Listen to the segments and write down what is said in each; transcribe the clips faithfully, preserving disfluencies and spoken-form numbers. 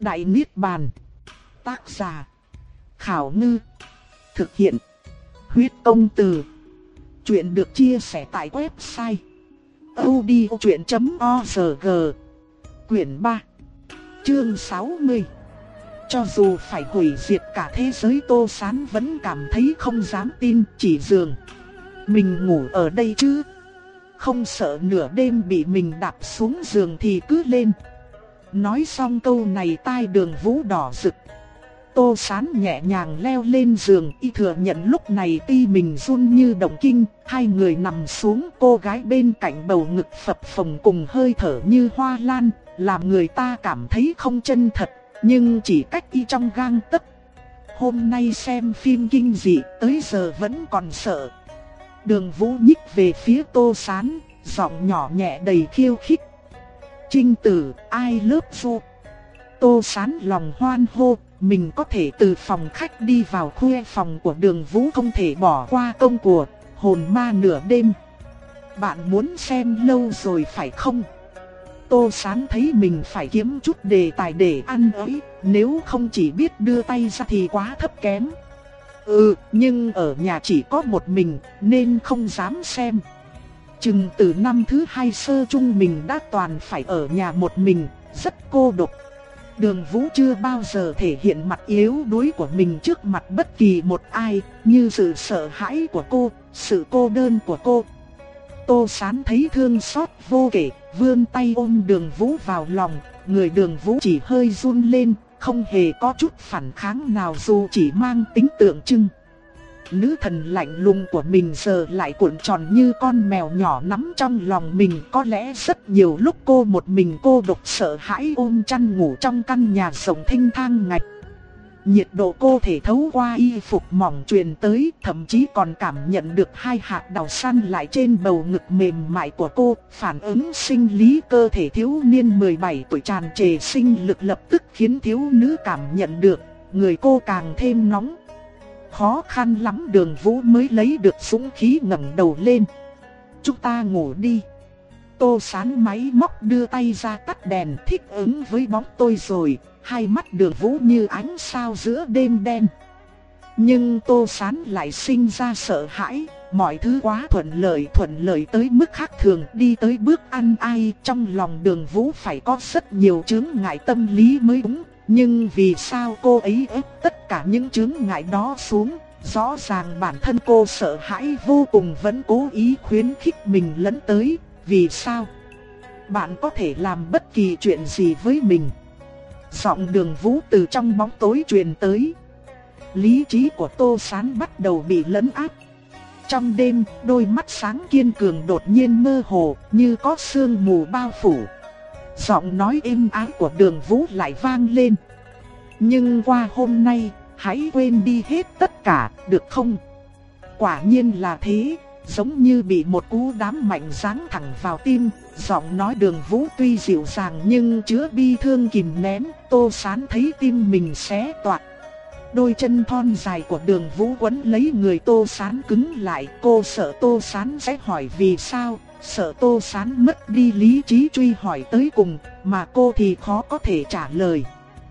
Đại Niết Bàn. Tác giả Khảo Ngư. Thực hiện Huyết Công Từ. Chuyện được chia sẻ tại website audiochuyện chấm org. Quyển ba, chương sáu mươi. Cho dù phải hủy diệt cả thế giới, Tô Sán vẫn cảm thấy không dám tin. Chỉ giường mình ngủ ở đây chứ, không sợ nửa đêm bị mình đạp xuống giường thì cứ lên. Nói xong câu này tai Đường Vũ đỏ rực. Tô Sán nhẹ nhàng leo lên giường, y thừa nhận lúc này tim mình run như động kinh. Hai người nằm xuống, cô gái bên cạnh bầu ngực phập phồng cùng hơi thở như hoa lan, làm người ta cảm thấy không chân thật, nhưng chỉ cách y trong gang tấc. Hôm nay xem phim kinh dị tới giờ vẫn còn sợ. Đường Vũ nhích về phía Tô Sán, giọng nhỏ nhẹ đầy khiêu khích. Trinh tử, I love you. Tô Sán lòng hoan hô, mình có thể từ phòng khách đi vào khuê phòng của Đường Vũ, không thể bỏ qua công của hồn ma nửa đêm. Bạn muốn xem lâu rồi phải không? Tô Sán thấy mình phải kiếm chút đề tài để ăn ấy, nếu không chỉ biết đưa tay ra thì quá thấp kém. Ừ, nhưng ở nhà chỉ có một mình nên không dám xem. Chừng từ năm thứ hai sơ chung mình đã toàn phải ở nhà một mình, rất cô độc. Đường Vũ chưa bao giờ thể hiện mặt yếu đuối của mình trước mặt bất kỳ một ai, như sự sợ hãi của cô, sự cô đơn của cô. Tô Sán thấy thương xót vô kể, vươn tay ôm Đường Vũ vào lòng. Người Đường Vũ chỉ hơi run lên, không hề có chút phản kháng nào dù chỉ mang tính tượng trưng. Nữ thần lạnh lùng của mình giờ lại cuộn tròn như con mèo nhỏ nắm trong lòng mình. Có lẽ rất nhiều lúc cô một mình cô độc sợ hãi ôm chăn ngủ trong căn nhà rộng thênh thang ngạch. Nhiệt độ cô thể thấu qua y phục mỏng truyền tới, thậm chí còn cảm nhận được hai hạt đào săn lại trên bầu ngực mềm mại của cô. Phản ứng sinh lý cơ thể thiếu niên mười bảy tuổi tràn trề sinh lực lập tức khiến thiếu nữ cảm nhận được, người cô càng thêm nóng. Khó khăn lắm Đường Vũ mới lấy được dũng khí ngẩng đầu lên. Chúng ta ngủ đi. Tô Sán máy móc đưa tay ra tắt đèn, thích ứng với bóng tối rồi. Hai mắt Đường Vũ như ánh sao giữa đêm đen. Nhưng Tô Sán lại sinh ra sợ hãi. Mọi thứ quá thuận lợi, thuận lợi tới mức khác thường. Đi tới bước ăn ai, trong lòng Đường Vũ phải có rất nhiều chướng ngại tâm lý mới đúng. Nhưng vì sao cô ấy ép tất cả những chướng ngại đó xuống? Rõ ràng bản thân cô sợ hãi vô cùng vẫn cố ý khuyến khích mình lấn tới. Vì sao? Bạn có thể làm bất kỳ chuyện gì với mình. Giọng Đường Vũ từ trong bóng tối truyền tới. Lý trí của Tô Sán bắt đầu bị lấn áp. Trong đêm, đôi mắt sáng kiên cường đột nhiên mơ hồ, như có sương mù bao phủ. Giọng nói êm ái của Đường Vũ lại vang lên. Nhưng qua hôm nay, hãy quên đi hết tất cả, được không? Quả nhiên là thế, giống như bị một cú đám mạnh giáng thẳng vào tim. Giọng nói Đường Vũ tuy dịu dàng nhưng chứa bi thương kìm nén. Tô Sán thấy tim mình xé toạc. Đôi chân thon dài của Đường Vũ quấn lấy người Tô Sán cứng lại. Cô sợ Tô Sán sẽ hỏi vì sao, sợ Tô Sán mất đi lý trí truy hỏi tới cùng, mà cô thì khó có thể trả lời.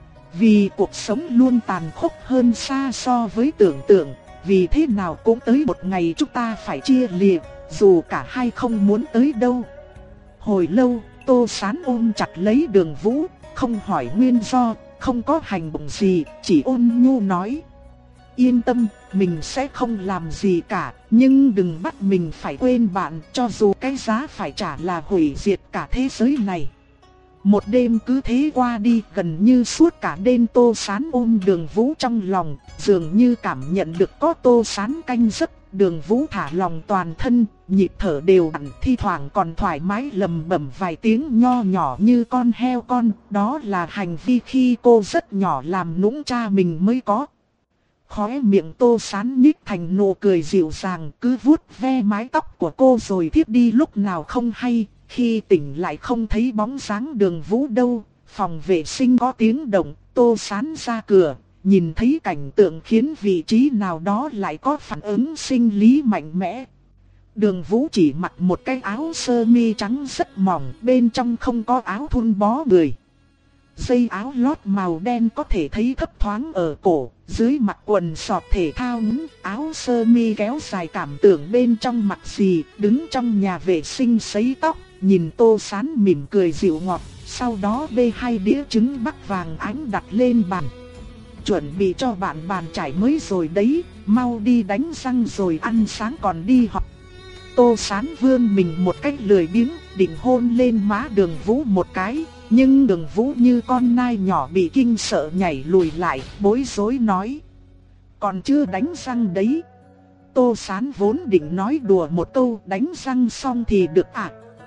Vì cuộc sống luôn tàn khốc hơn xa so với tưởng tượng. Vì thế nào cũng tới một ngày chúng ta phải chia lìa, dù cả hai không muốn tới đâu. Hồi lâu, Tô Sán ôm chặt lấy Đường Vũ, không hỏi nguyên do, không có hành động gì, chỉ ôn nhu nói. Yên tâm, mình sẽ không làm gì cả, nhưng đừng bắt mình phải quên bạn, cho dù cái giá phải trả là hủy diệt cả thế giới này. Một đêm cứ thế qua đi, gần như suốt cả đêm Tô Sán ôm Đường Vũ trong lòng, dường như cảm nhận được có Tô Sán canh giấc. Đường Vũ thả lòng toàn thân, nhịp thở đều đặn, thi thoảng còn thoải mái lầm bẩm vài tiếng nho nhỏ như con heo con. Đó là hành vi khi cô rất nhỏ làm nũng cha mình mới có. Khóe miệng Tô Sán nhích thành nụ cười dịu dàng, cứ vuốt ve mái tóc của cô rồi thiếp đi lúc nào không hay. Khi tỉnh lại không thấy bóng dáng Đường Vũ đâu. Phòng vệ sinh có tiếng động, Tô Sán ra cửa, nhìn thấy cảnh tượng khiến vị trí nào đó lại có phản ứng sinh lý mạnh mẽ. Đường Vũ chỉ mặc một cái áo sơ mi trắng rất mỏng, bên trong không có áo thun bó người. Dây áo lót màu đen có thể thấy thấp thoáng ở cổ, dưới mặc quần sọt thể thao ngắn, áo sơ mi kéo dài cảm tưởng bên trong mặc gì, đứng trong nhà vệ sinh sấy tóc, nhìn Tô Sán mỉm cười dịu ngọt, sau đó bê hai đĩa trứng bắc vàng ánh đặt lên bàn. Chuẩn bị cho bạn bàn chải mới rồi đấy, mau đi đánh răng rồi ăn sáng còn đi học. Tô Sán vươn mình một cách lười biếng, định hôn lên má Đường Vũ một cái, nhưng Đường Vũ như con nai nhỏ bị kinh sợ nhảy lùi lại, bối rối nói: còn chưa đánh răng đấy. Tô Sán vốn định nói đùa một câu đánh răng xong thì được à.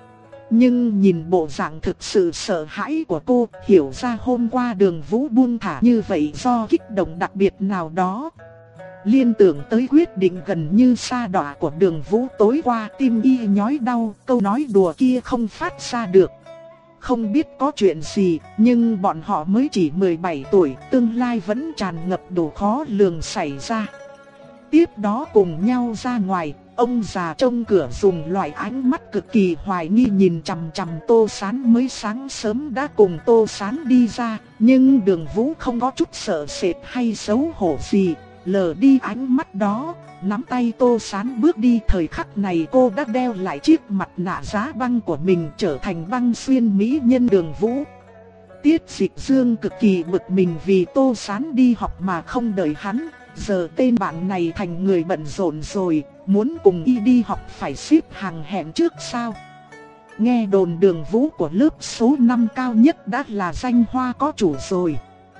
Nhưng nhìn bộ dạng thực sự sợ hãi của cô, hiểu ra hôm qua Đường Vũ buông thả như vậy do kích động đặc biệt nào đó. Liên tưởng tới quyết định gần như sa đọa của Đường Vũ tối qua, tim y nhói đau, câu nói đùa kia không phát ra được. Không biết có chuyện gì, nhưng bọn họ mới chỉ mười bảy tuổi, tương lai vẫn tràn ngập đủ khó lường xảy ra. Tiếp đó cùng nhau ra ngoài, ông già trông cửa dùng loại ánh mắt cực kỳ hoài nghi nhìn chằm chằm Tô Sán. Mới sáng sớm đã cùng Tô Sán đi ra, nhưng Đường Vũ không có chút sợ sệt hay xấu hổ gì, lờ đi ánh mắt đó, nắm tay Tô Sán bước đi. Thời khắc này cô đã đeo lại chiếc mặt nạ giá băng của mình, trở thành băng xuyên mỹ nhân Đường Vũ. Tiết Dịch Dương cực kỳ bực mình vì Tô Sán đi học mà không đợi hắn. Giờ tên bạn này thành người bận rộn rồi, muốn cùng y đi học phải xếp hàng hẹn trước sao? Nghe đồn Đường Vũ của lớp số năm cao nhất đã là danh hoa có chủ rồi.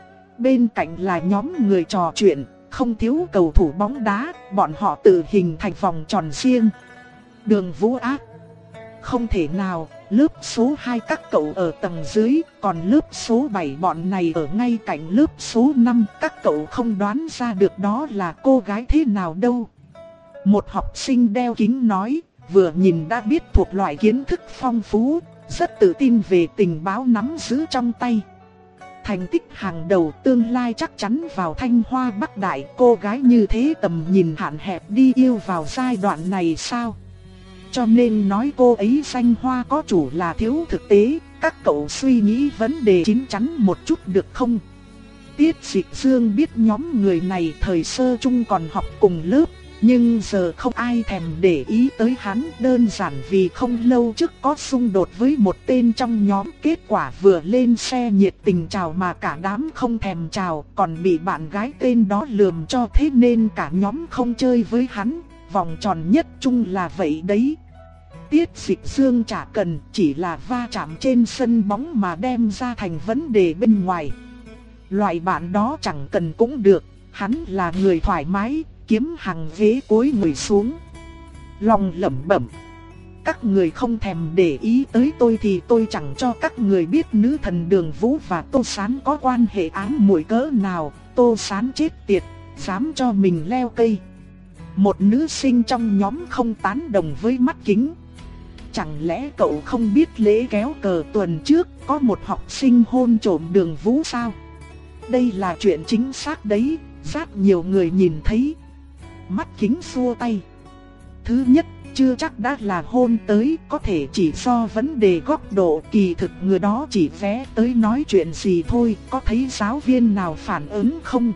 Bên cạnh là nhóm người trò chuyện, không thiếu cầu thủ bóng đá, bọn họ tự hình thành vòng tròn riêng. Đường Vũ ác: không thể nào, lớp số hai các cậu ở tầng dưới, còn lớp số bảy bọn này ở ngay cạnh lớp số năm, các cậu không đoán ra được đó là cô gái thế nào đâu. Một học sinh đeo kính nói, vừa nhìn đã biết thuộc loại kiến thức phong phú, rất tự tin về tình báo nắm giữ trong tay. Thành tích hàng đầu, tương lai chắc chắn vào Thanh Hoa Bắc Đại. Cô gái như thế tầm nhìn hạn hẹp đi yêu vào giai đoạn này sao? Cho nên nói cô ấy danh hoa có chủ là thiếu thực tế. Các cậu suy nghĩ vấn đề chín chắn một chút được không? Tiết Dịch Dương biết nhóm người này thời sơ chung còn học cùng lớp, nhưng giờ không ai thèm để ý tới hắn, đơn giản vì không lâu trước có xung đột với một tên trong nhóm. Kết quả vừa lên xe nhiệt tình chào mà cả đám không thèm chào, còn bị bạn gái tên đó lườm cho, thế nên cả nhóm không chơi với hắn. Vòng tròn nhất chung là vậy đấy. Tiết Dịch Dương chả cần, chỉ là va chạm trên sân bóng mà đem ra thành vấn đề bên ngoài. Loại bạn đó chẳng cần cũng được, hắn là người thoải mái, kiếm hàng ghế cúi người xuống. Lòng lẩm bẩm: các người không thèm để ý tới tôi thì tôi chẳng cho các người biết nữ thần Đường Vũ và Tô Sán có quan hệ ám muội cỡ nào. Tô Sán chết tiệt, dám cho mình leo cây. Một nữ sinh trong nhóm không tán đồng với mắt kính. Chẳng lẽ cậu không biết lễ kéo cờ tuần trước có một học sinh hôn trộm Đường Vũ sao? Đây là chuyện chính xác đấy, rất nhiều người nhìn thấy. Mắt kính xua tay: thứ nhất, chưa chắc đã là hôn tới, có thể chỉ do vấn đề góc độ, kỳ thực người đó chỉ vé tới nói chuyện gì thôi. Có thấy giáo viên nào phản ứng không?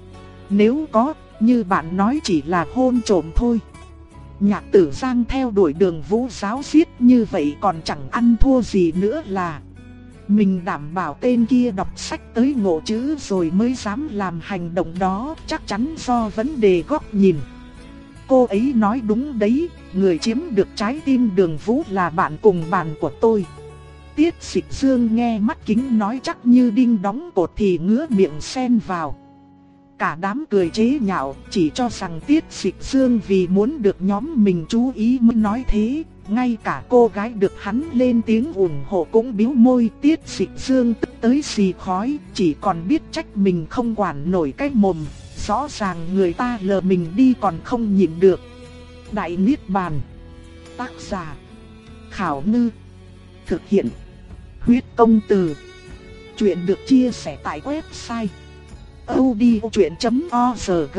Nếu có, như bạn nói chỉ là hôn trộm thôi. Nhạc Tử Giang theo đuổi Đường Vũ giáo giết như vậy còn chẳng ăn thua gì nữa là. Mình đảm bảo tên kia đọc sách tới ngộ chữ rồi mới dám làm hành động đó, chắc chắn do vấn đề góc nhìn. Cô ấy nói đúng đấy, người chiếm được trái tim Đường Vũ là bạn cùng bàn của tôi. Tiết Dịch Dương nghe mắt kính nói chắc như đinh đóng cột thì ngứa miệng xen vào. Cả đám cười chế nhạo, chỉ cho rằng Tiết Dịch Dương vì muốn được nhóm mình chú ý mới nói thế. Ngay cả cô gái được hắn lên tiếng ủng hộ cũng bĩu môi. Tiết Dịch Dương tức tới xì khói, chỉ còn biết trách mình không quản nổi cái mồm. Rõ ràng người ta lờ mình đi còn không nhịn được. Đại Niết Bàn. Tác giả: Khảo Ngư. Thực hiện: Huyết Công Từ. Chuyện được chia sẻ tại website audiochuyện chấm org.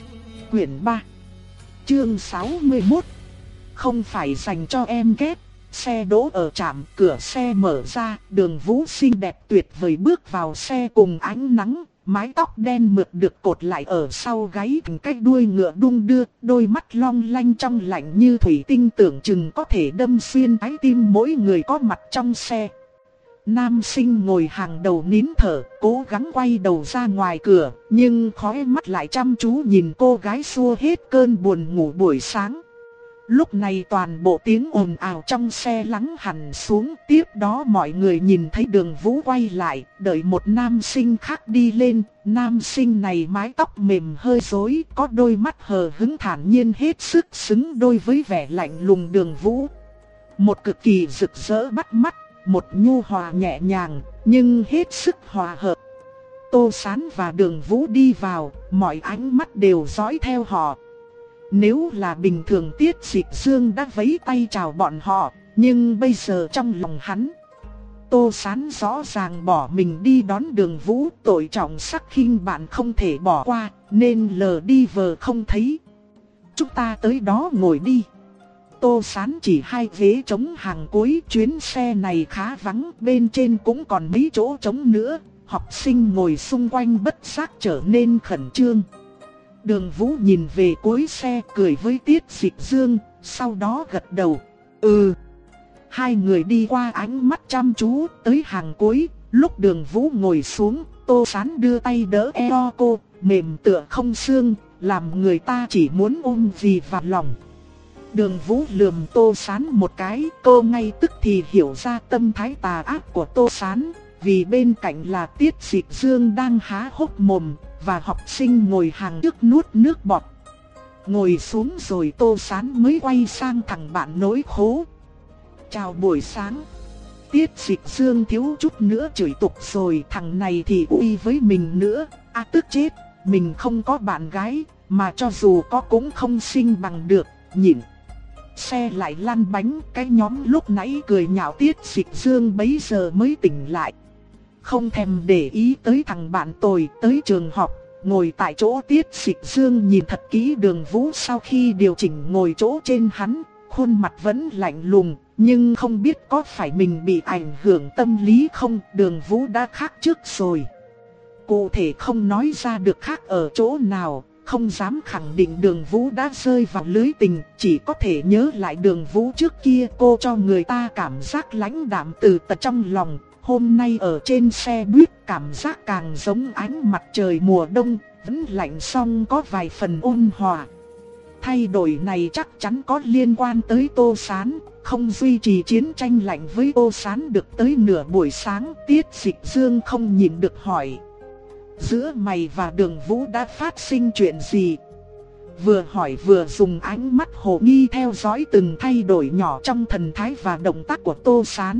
Quyển ba, chương sáu mươi mốt. Không phải dành cho em ghét, xe đỗ ở trạm, cửa xe mở ra, Đường Vũ xinh đẹp tuyệt vời bước vào xe cùng ánh nắng, mái tóc đen mượt được cột lại ở sau gáy thành cái đuôi ngựa đung đưa, đôi mắt long lanh trong lạnh như thủy tinh tưởng chừng có thể đâm xuyên trái tim mỗi người có mặt trong xe. Nam sinh ngồi hàng đầu nín thở, cố gắng quay đầu ra ngoài cửa, nhưng khóe mắt lại chăm chú nhìn cô gái xua hết cơn buồn ngủ buổi sáng. Lúc này toàn bộ tiếng ồn ào trong xe lắng hẳn xuống, tiếp đó mọi người nhìn thấy Đường Vũ quay lại, đợi một nam sinh khác đi lên. Nam sinh này mái tóc mềm hơi rối, có đôi mắt hờ hững thản nhiên hết sức xứng đôi với vẻ lạnh lùng Đường Vũ. Một cực kỳ rực rỡ bắt mắt, một nhu hòa nhẹ nhàng, nhưng hết sức hòa hợp. Tô Sán và Đường Vũ đi vào, mọi ánh mắt đều dõi theo họ. Nếu là bình thường Tiết Dịch Dương đã vẫy tay chào bọn họ, nhưng bây giờ trong lòng hắn, Tô Sán rõ ràng bỏ mình đi đón Đường Vũ, tội trọng sắc khinh bạn không thể bỏ qua, nên lờ đi vờ không thấy. Chúng ta tới đó ngồi đi. Tô Sán chỉ hai ghế trống hàng cuối, chuyến xe này khá vắng, bên trên cũng còn mấy chỗ trống nữa, học sinh ngồi xung quanh bất giác trở nên khẩn trương. Đường Vũ nhìn về cuối xe cười với Tiết Dịch Dương, sau đó gật đầu. Ừ. Hai người đi qua ánh mắt chăm chú tới hàng cuối, lúc Đường Vũ ngồi xuống, Tô Sán đưa tay đỡ eo cô, mềm tựa không xương, làm người ta chỉ muốn ôm vì vào lòng. Đường Vũ lườm Tô Sán một cái, cô ngay tức thì hiểu ra tâm thái tà ác của Tô Sán, vì bên cạnh là Tiết Dịch Dương đang há hốc mồm, và học sinh ngồi hàng trước nuốt nước bọt. Ngồi xuống rồi Tô Sán mới quay sang thằng bạn nối khố. Chào buổi sáng. Tiết Dịch Dương thiếu chút nữa chửi tục rồi, thằng này thì uy với mình nữa, à tức chết, mình không có bạn gái, mà cho dù có cũng không xinh bằng được, nhịn. Xe lại lăn bánh, cái nhóm lúc nãy cười nhạo Tiết Dịch Dương bấy giờ mới tỉnh lại. Không thèm để ý tới thằng bạn tồi, tới trường học, ngồi tại chỗ. Tiết Dịch Dương nhìn thật kỹ Đường Vũ sau khi điều chỉnh ngồi chỗ trên hắn, khuôn mặt vẫn lạnh lùng, nhưng không biết có phải mình bị ảnh hưởng tâm lý không, Đường Vũ đã khác trước rồi. Cụ thể không nói ra được khác ở chỗ nào, không dám khẳng định Đường Vũ đã rơi vào lưới tình, chỉ có thể nhớ lại Đường Vũ trước kia cô cho người ta cảm giác lãnh đạm từ tận trong lòng. Hôm nay ở trên xe buýt cảm giác càng giống ánh mặt trời mùa đông, vẫn lạnh song có vài phần ôn hòa. Thay đổi này chắc chắn có liên quan tới Tô Sán, không duy trì chiến tranh lạnh với Tô Sán được tới nửa buổi sáng. Tiết Dịch Dương không nhìn được hỏi. Giữa mày và Đường Vũ đã phát sinh chuyện gì? Vừa hỏi vừa dùng ánh mắt hồ nghi theo dõi từng thay đổi nhỏ trong thần thái và động tác của Tô Sán.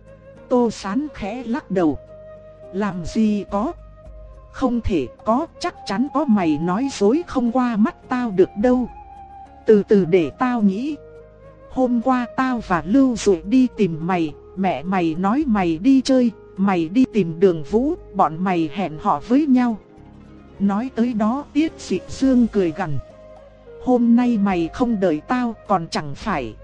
Tô Sán khẽ lắc đầu. Làm gì có? Không thể có, chắc chắn có, mày nói dối không qua mắt tao được đâu. Từ từ để tao nghĩ. Hôm qua tao và Lưu Dụ đi tìm mày, mẹ mày nói mày đi chơi, mày đi tìm Đường Vũ, bọn mày hẹn hò với nhau. Nói tới đó Tiết Dịch Dương cười gằn. Hôm nay mày không đợi tao còn chẳng phải.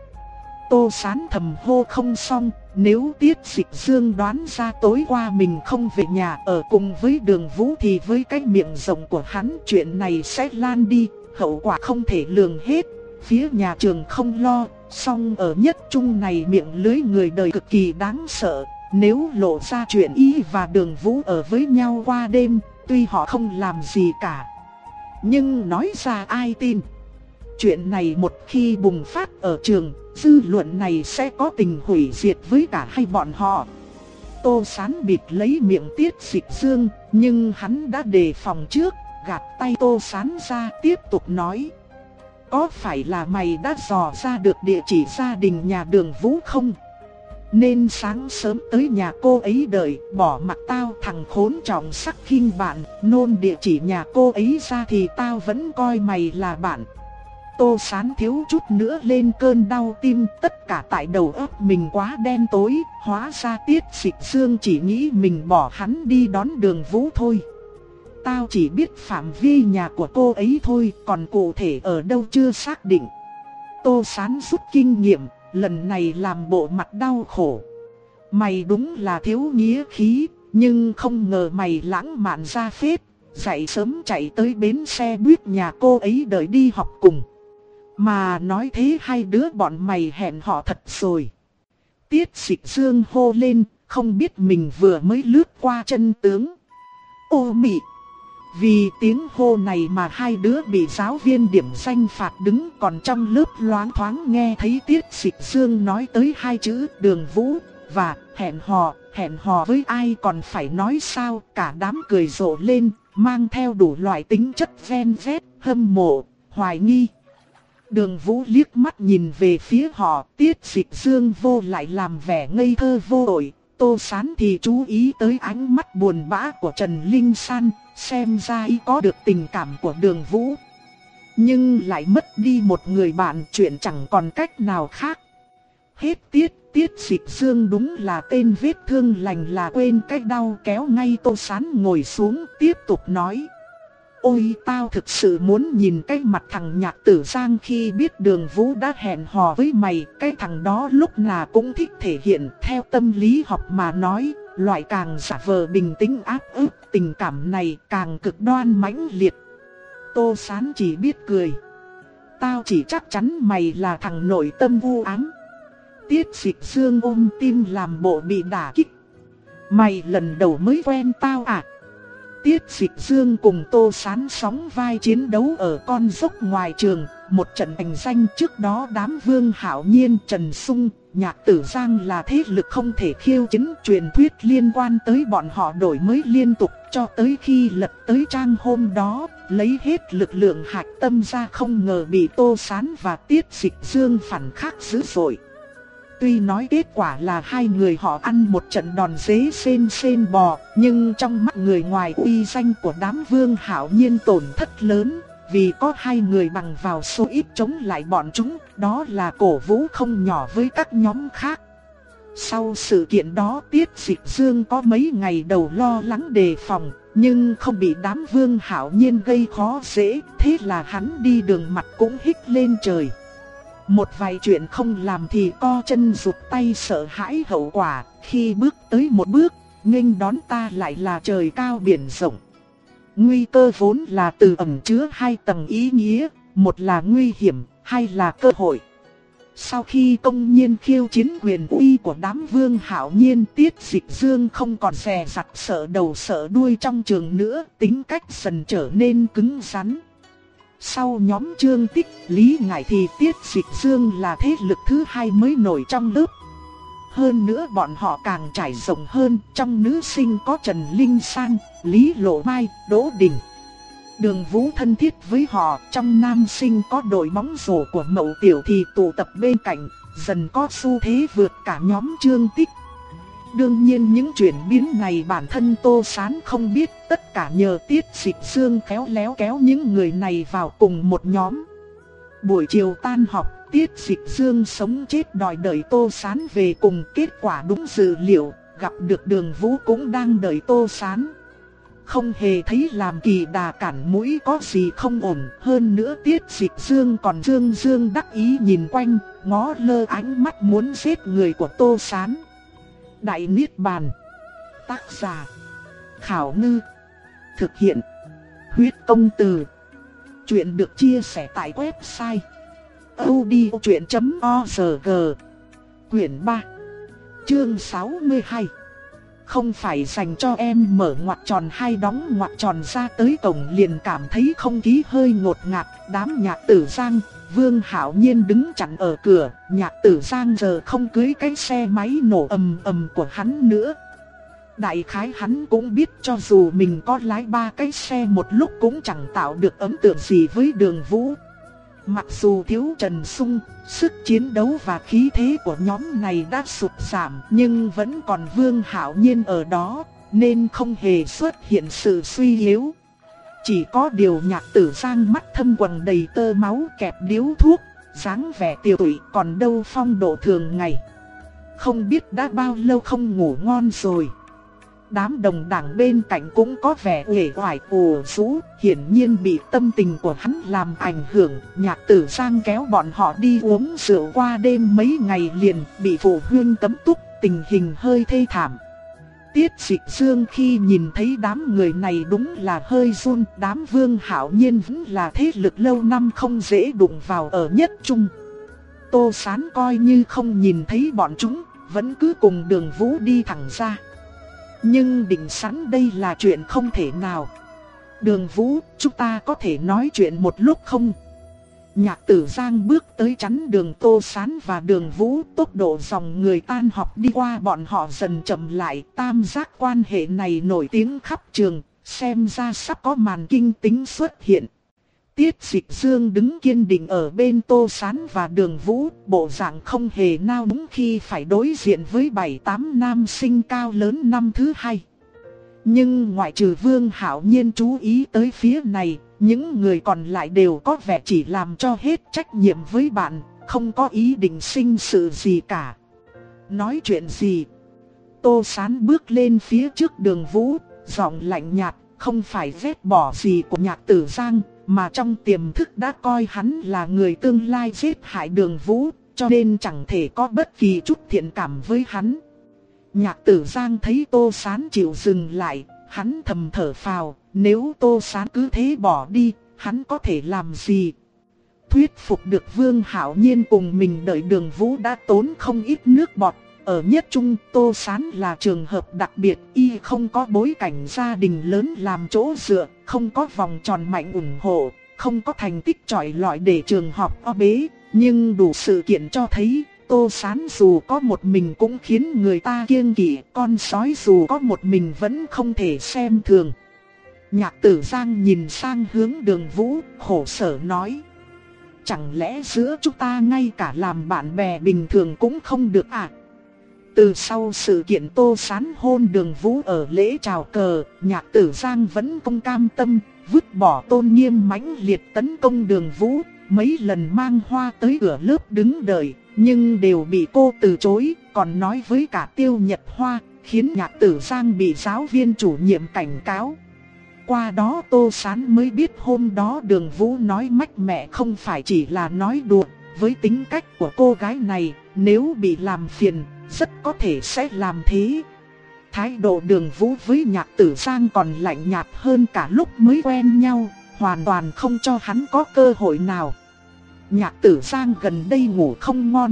Tô Sán thầm hô không xong, nếu Tiết Dịch Dương đoán ra tối qua mình không về nhà ở cùng với Đường Vũ thì với cái miệng rộng của hắn chuyện này sẽ lan đi, hậu quả không thể lường hết. Phía nhà trường không lo, song ở nhất trung này miệng lưới người đời cực kỳ đáng sợ. Nếu lộ ra chuyện Y và Đường Vũ ở với nhau qua đêm, tuy họ không làm gì cả, nhưng nói ra ai tin. Chuyện này một khi bùng phát ở trường, dư luận này sẽ có tình hủy diệt với cả hai bọn họ. Tô Sán bịt lấy miệng Tiết Dịch Dương, nhưng hắn đã đề phòng trước, gạt tay Tô Sán ra tiếp tục nói. Có phải là mày đã dò ra được địa chỉ gia đình nhà Đường Vũ không? Nên sáng sớm tới nhà cô ấy đợi, bỏ mặc tao thằng khốn trọng sắc khinh bạn, nôn địa chỉ nhà cô ấy ra thì tao vẫn coi mày là bạn. Tô Sán thiếu chút nữa lên cơn đau tim, tất cả tại đầu óc mình quá đen tối, hóa ra Tiết Dịch Dương chỉ nghĩ mình bỏ hắn đi đón Đường Vũ thôi. Tao chỉ biết phạm vi nhà của cô ấy thôi, còn cụ thể ở đâu chưa xác định. Tô Sán rút kinh nghiệm, lần này làm bộ mặt đau khổ. Mày đúng là thiếu nghĩa khí, nhưng không ngờ mày lãng mạn ra phết. Dậy sớm chạy tới bến xe buýt nhà cô ấy đợi đi học cùng. Mà nói thế hai đứa bọn mày hẹn họ thật rồi. Tiết Dịch Dương hô lên, không biết mình vừa mới lướt qua chân tướng. Ô mị! Vì tiếng hô này mà hai đứa bị giáo viên điểm danh phạt đứng, còn trong lớp loáng thoáng nghe thấy Tiết Dịch Dương nói tới hai chữ Đường Vũ và hẹn hò. Hẹn hò với ai còn phải nói sao, cả đám cười rộ lên, mang theo đủ loại tính chất ven vét, hâm mộ, hoài nghi. Đường Vũ liếc mắt nhìn về phía họ, Tiết Dịch Dương vô lại làm vẻ ngây thơ vô tội. Tô Sán thì chú ý tới ánh mắt buồn bã của Trần Linh San, xem ra y có được tình cảm của Đường Vũ. Nhưng lại mất đi một người bạn, chuyện chẳng còn cách nào khác. Hết tiết, Tiết Dịch Dương đúng là tên vết thương lành là quên cách đau, kéo ngay Tô Sán ngồi xuống, tiếp tục nói. Ôi tao thực sự muốn nhìn cái mặt thằng Nhạc Tử Giang khi biết Đường Vũ đã hẹn hò với mày. Cái thằng đó lúc nào cũng thích thể hiện, theo tâm lý học mà nói, loại càng giả vờ bình tĩnh áp ức tình cảm này càng cực đoan mãnh liệt. Tô Sán chỉ biết cười. Tao chỉ chắc chắn mày là thằng nội tâm u ám. Tiết Dịch Dương ôm tim làm bộ bị đả kích. Mày lần đầu mới quen tao à? Tiết Dịch Dương cùng Tô Sán sóng vai chiến đấu ở con dốc ngoài trường, một trận thành danh. Trước đó đám Vương Hạo Nhiên, Trần Sung, Nhạc Tử Giang là thế lực không thể khiêu chiến. Truyền thuyết liên quan tới bọn họ đổi mới liên tục, cho tới khi lật tới trang hôm đó, lấy hết lực lượng hạch tâm ra, không ngờ bị Tô Sán và Tiết Dịch Dương phản khắc dữ dội. Tuy nói kết quả là hai người họ ăn một trận đòn dế sên sên bò, nhưng trong mắt người ngoài uy danh của đám Vương Hạo Nhiên tổn thất lớn, vì có hai người bằng vào số ít chống lại bọn chúng, đó là cổ vũ không nhỏ với các nhóm khác. Sau sự kiện đó, Tiết Dịch Dương có mấy ngày đầu lo lắng đề phòng, nhưng không bị đám Vương Hạo Nhiên gây khó dễ, thế là hắn đi đường mặt cũng hít lên trời. Một vài chuyện không làm thì co chân rụt tay, sợ hãi hậu quả. Khi bước tới một bước, nghênh đón ta lại là trời cao biển rộng. Nguy cơ vốn là từ ẩn chứa hai tầng ý nghĩa, một là nguy hiểm, hai là cơ hội. Sau khi công nhiên khiêu chiến quyền uy của đám Vương Hạo Nhiên, Tiết Dịch Dương không còn dè dặt sợ đầu sợ đuôi trong trường nữa, tính cách dần trở nên cứng rắn. Sau nhóm Trương Tích, Lý Ngải thì Tiết Dịch Dương là thế lực thứ hai mới nổi trong lớp. Hơn nữa bọn họ càng trải rộng hơn, trong nữ sinh có Trần Linh San, Lý Lộ Mai, Đỗ Đình. Đường Vũ thân thiết với họ, trong nam sinh có đội bóng rổ của Mậu Tiểu thì tụ tập bên cạnh, dần có xu thế vượt cả nhóm Trương Tích. Đương nhiên những chuyển biến này bản thân Tô Sán không biết, tất cả nhờ Tiết Dịch Dương khéo léo kéo những người này vào cùng một nhóm. Buổi chiều tan học, Tiết Dịch Dương sống chết đòi đợi Tô Sán về cùng, kết quả đúng dự liệu, gặp được Đường Vũ cũng đang đợi Tô Sán. Không hề thấy làm kỳ đà cản mũi có gì không ổn, hơn nữa Tiết Dịch Dương còn dương dương đắc ý nhìn quanh, ngó lơ ánh mắt muốn giết người của Tô Sán. Đại Niết Bàn. Tác giả Khảo Ngư. Thực hiện Huyết Công Từ. Chuyện được chia sẻ tại website audiochuyện chấm org. Quyển ba, chương sáu mươi hai. Không phải dành cho em. Mở ngoặc tròn hai đóng ngoặc tròn ra tới cổng liền cảm thấy không khí hơi ngột ngạt. Đám Nhạc Tử Giang, Vương Hạo Nhiên đứng chặn ở cửa. Nhạc Tử Giang giờ không cưới cái xe máy nổ ầm ầm của hắn nữa. Đại khái hắn cũng biết cho dù mình có lái ba cái xe một lúc cũng chẳng tạo được ấn tượng gì với Đường Vũ. Mặc dù thiếu Trần Sung, sức chiến đấu và khí thế của nhóm này đã sụt giảm, nhưng vẫn còn Vương Hạo Nhiên ở đó, nên không hề xuất hiện sự suy yếu. Chỉ có điều Nhạc Tử Giang mắt thâm quầng đầy tơ máu kẹp điếu thuốc, dáng vẻ tiều tụy, còn đâu phong độ thường ngày. Không biết đã bao lâu không ngủ ngon rồi. Đám đồng đảng bên cạnh cũng có vẻ uể oải ủ rũ, hiển nhiên bị tâm tình của hắn làm ảnh hưởng. Nhạc Tử Giang kéo bọn họ đi uống rượu qua đêm mấy ngày liền, bị phụ huynh cấm túc, tình hình hơi thê thảm. Tiết Dịch Dương khi nhìn thấy đám người này đúng là hơi run. Đám Vương Hạo Nhiên vẫn là thế lực lâu năm không dễ đụng vào ở nhất trung. Tô Sán coi như không nhìn thấy bọn chúng, vẫn cứ cùng Đường Vũ đi thẳng ra. Nhưng định sẵn đây là chuyện không thể nào. Đường Vũ, chúng ta có thể nói chuyện một lúc không? Nhạc Tử Giang bước tới chắn đường Tô Sán và Đường Vũ, tốc độ dòng người tan họp đi qua bọn họ dần chậm lại. Tam giác quan hệ này nổi tiếng khắp trường, xem ra sắp có màn kinh tính xuất hiện. Tiết Dịch Dương đứng kiên định ở bên Tô Sán và Đường Vũ, bộ dạng không hề nao núng khi phải đối diện với bảy tám nam sinh cao lớn năm thứ hai. Nhưng ngoại trừ Vương Hạo Nhiên chú ý tới phía này, những người còn lại đều có vẻ chỉ làm cho hết trách nhiệm với bạn, không có ý định sinh sự gì cả. Nói chuyện gì? Tô Sán bước lên phía trước Đường Vũ, giọng lạnh nhạt, không phải ghét bỏ gì của Nhạc Tử Giang, mà trong tiềm thức đã coi hắn là người tương lai giết hại Đường Vũ, cho nên chẳng thể có bất kỳ chút thiện cảm với hắn. Nhạc Tử Giang thấy Tô Sán chịu dừng lại, hắn thầm thở phào, nếu Tô Sán cứ thế bỏ đi, hắn có thể làm gì? Thuyết phục được Vương Hạo Nhiên cùng mình đợi Đường Vũ đã tốn không ít nước bọt. Ở nhất trung, Tô Sán là trường hợp đặc biệt, y không có bối cảnh gia đình lớn làm chỗ dựa, không có vòng tròn mạnh ủng hộ, không có thành tích chói lọi để trường học o bế, nhưng đủ sự kiện cho thấy, Tô Sán dù có một mình cũng khiến người ta kiêng kỵ, con sói dù có một mình vẫn không thể xem thường. Nhạc Tử Giang nhìn sang hướng Đường Vũ, khổ sở nói: chẳng lẽ giữa chúng ta ngay cả làm bạn bè bình thường cũng không được à? Từ sau sự kiện Tô Sán hôn Đường Vũ ở lễ chào cờ, Nhạc Tử Giang vẫn không cam tâm, vứt bỏ tôn nghiêm mãnh liệt tấn công Đường Vũ, mấy lần mang hoa tới cửa lớp đứng đợi, nhưng đều bị cô từ chối, còn nói với cả Tiêu Nhật Hoa, khiến Nhạc Tử Giang bị giáo viên chủ nhiệm cảnh cáo. Qua đó Tô Sán mới biết hôm đó Đường Vũ nói mách mẹ không phải chỉ là nói đùa, với tính cách của cô gái này, nếu bị làm phiền, rất có thể sẽ làm thế. Thái độ Đường Vũ với Nhạc Tử Giang còn lạnh nhạt hơn cả lúc mới quen nhau, hoàn toàn không cho hắn có cơ hội nào. Nhạc Tử Giang gần đây ngủ không ngon.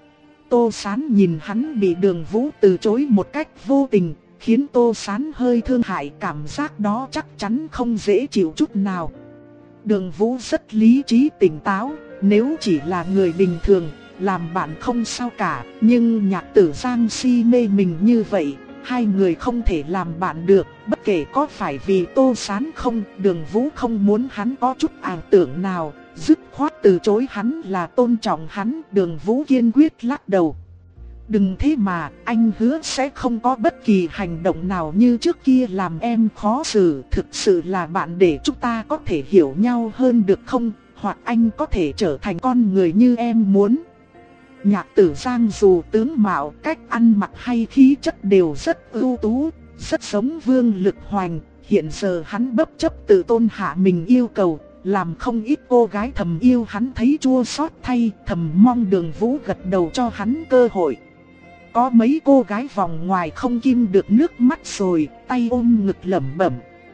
Tô Sán nhìn hắn bị Đường Vũ từ chối một cách vô tình, khiến Tô Sán hơi thương hại, cảm giác đó chắc chắn không dễ chịu chút nào. Đường Vũ rất lý trí tỉnh táo, nếu chỉ là người bình thường, làm bạn không sao cả, nhưng Nhạc Tử Giang si mê mình như vậy, hai người không thể làm bạn được, bất kể có phải vì Tô Sán không, Đường Vũ không muốn hắn có chút ảo tưởng nào, dứt khoát từ chối hắn là tôn trọng hắn. Đường Vũ kiên quyết lắc đầu: đừng thế mà, anh hứa sẽ không có bất kỳ hành động nào như trước kia làm em khó xử, thực sự là bạn để chúng ta có thể hiểu nhau hơn được không, hoặc anh có thể trở thành con người như em muốn. Nhạc Tử Giang dù tướng mạo, cách ăn mặc hay khí chất đều rất ưu tú, rất giống Vương Lực Hoành, hiện giờ hắn bất chấp tự tôn hạ mình yêu cầu, làm không ít cô gái thầm yêu hắn thấy chua xót thay, thầm mong Đường Vũ gật đầu cho hắn cơ hội. Có mấy cô gái vòng ngoài không kim được nước mắt rồi, tay ôm ngực lẩm bẩm: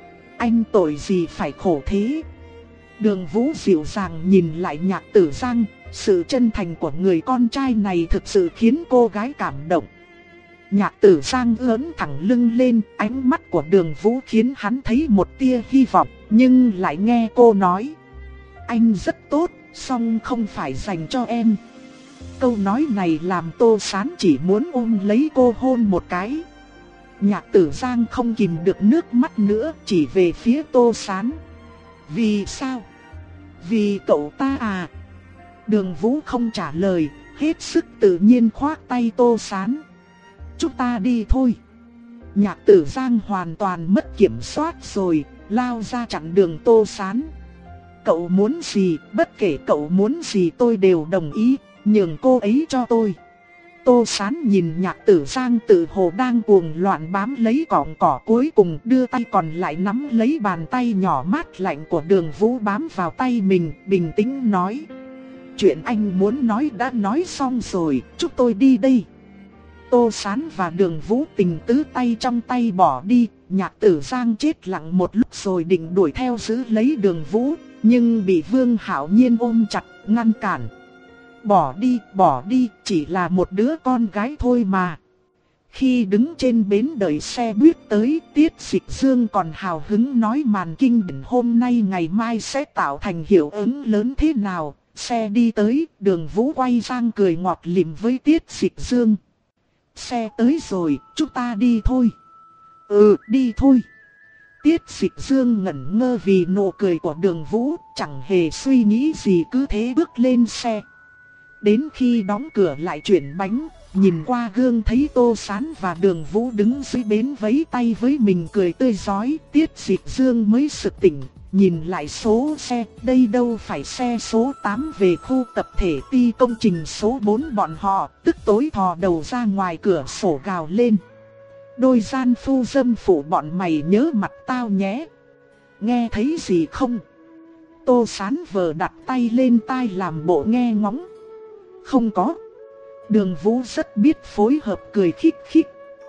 anh tội gì phải khổ thế? Đường Vũ dịu dàng nhìn lại Nhạc Tử Giang, sự chân thành của người con trai này thực sự khiến cô gái cảm động. Nhạc Tử Giang ưỡn thẳng lưng lên, ánh mắt của Đường Vũ khiến hắn thấy một tia hy vọng, nhưng lại nghe cô nói: anh rất tốt, song không phải dành cho em. Câu nói này làm Tô Sán chỉ muốn ôm lấy cô hôn một cái. Nhạc Tử Giang không kìm được nước mắt nữa, chỉ về phía Tô Sán: vì sao? Vì cậu ta à? Đường Vũ không trả lời, hết sức tự nhiên khoác tay Tô Sán: chúng ta đi thôi. Nhạc Tử Giang hoàn toàn mất kiểm soát rồi, lao ra chặn đường Tô Sán: cậu muốn gì, bất kể cậu muốn gì tôi đều đồng ý, nhường cô ấy cho tôi. Tô Sán nhìn Nhạc Tử Giang tự hồ đang cuồng loạn bám lấy cọng cỏ, cuối cùng đưa tay còn lại nắm lấy bàn tay nhỏ mát lạnh của Đường Vũ bám vào tay mình, bình tĩnh nói: chuyện anh muốn nói đã nói xong rồi, chúng tôi đi đây. Tô Sán và Đường Vũ tình tứ tay trong tay bỏ đi. Nhạc Tử Giang chết lặng một lúc rồi định đuổi theo giữ lấy Đường Vũ, nhưng bị Vương Hạo Nhiên ôm chặt, ngăn cản. Bỏ đi, bỏ đi, chỉ là một đứa con gái thôi mà. Khi đứng trên bến đợi xe buýt tới, Tiết Dịch Dương còn hào hứng nói màn kinh điển hôm nay ngày mai sẽ tạo thành hiệu ứng lớn thế nào. Xe đi tới, Đường Vũ quay sang cười ngọt lịm với Tiết Dịch Dương. Xe tới rồi, chúng ta đi thôi. Ừ, đi thôi. Tiết Dịch Dương ngẩn ngơ vì nụ cười của Đường Vũ, chẳng hề suy nghĩ gì cứ thế bước lên xe. Đến khi đóng cửa lại chuyển bánh, nhìn qua gương thấy Tô Sán và Đường Vũ đứng dưới bến vẫy tay với mình cười tươi rói, Tiết Dịch Dương mới sực tỉnh, nhìn lại số xe, đây đâu phải xe số tám về khu tập thể Ti công trình số bốn bọn họ, tức tối thò đầu ra ngoài cửa sổ gào lên. Đôi gian phu dâm phụ bọn mày nhớ mặt tao nhé. Nghe thấy gì không? Tô Sán vờ đặt tay lên tai làm bộ nghe ngóng. Không có. Đường Vũ rất biết phối hợp cười khích khích.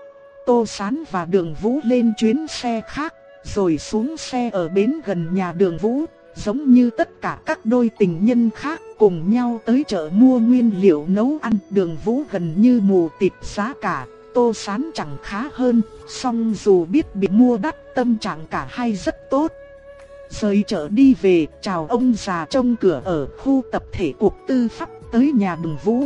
Tô Sán và Đường Vũ lên chuyến xe khác, rồi xuống xe ở bến gần nhà Đường Vũ, giống như tất cả các đôi tình nhân khác cùng nhau tới chợ mua nguyên liệu nấu ăn. Đường Vũ gần như mù tịt giá cả, Tô Sán chẳng khá hơn, song dù biết bị mua đắt tâm trạng cả hai rất tốt. Rời chợ đi về, chào ông già trông cửa ở khu tập thể Cục Tư pháp tới nhà Đường Vũ.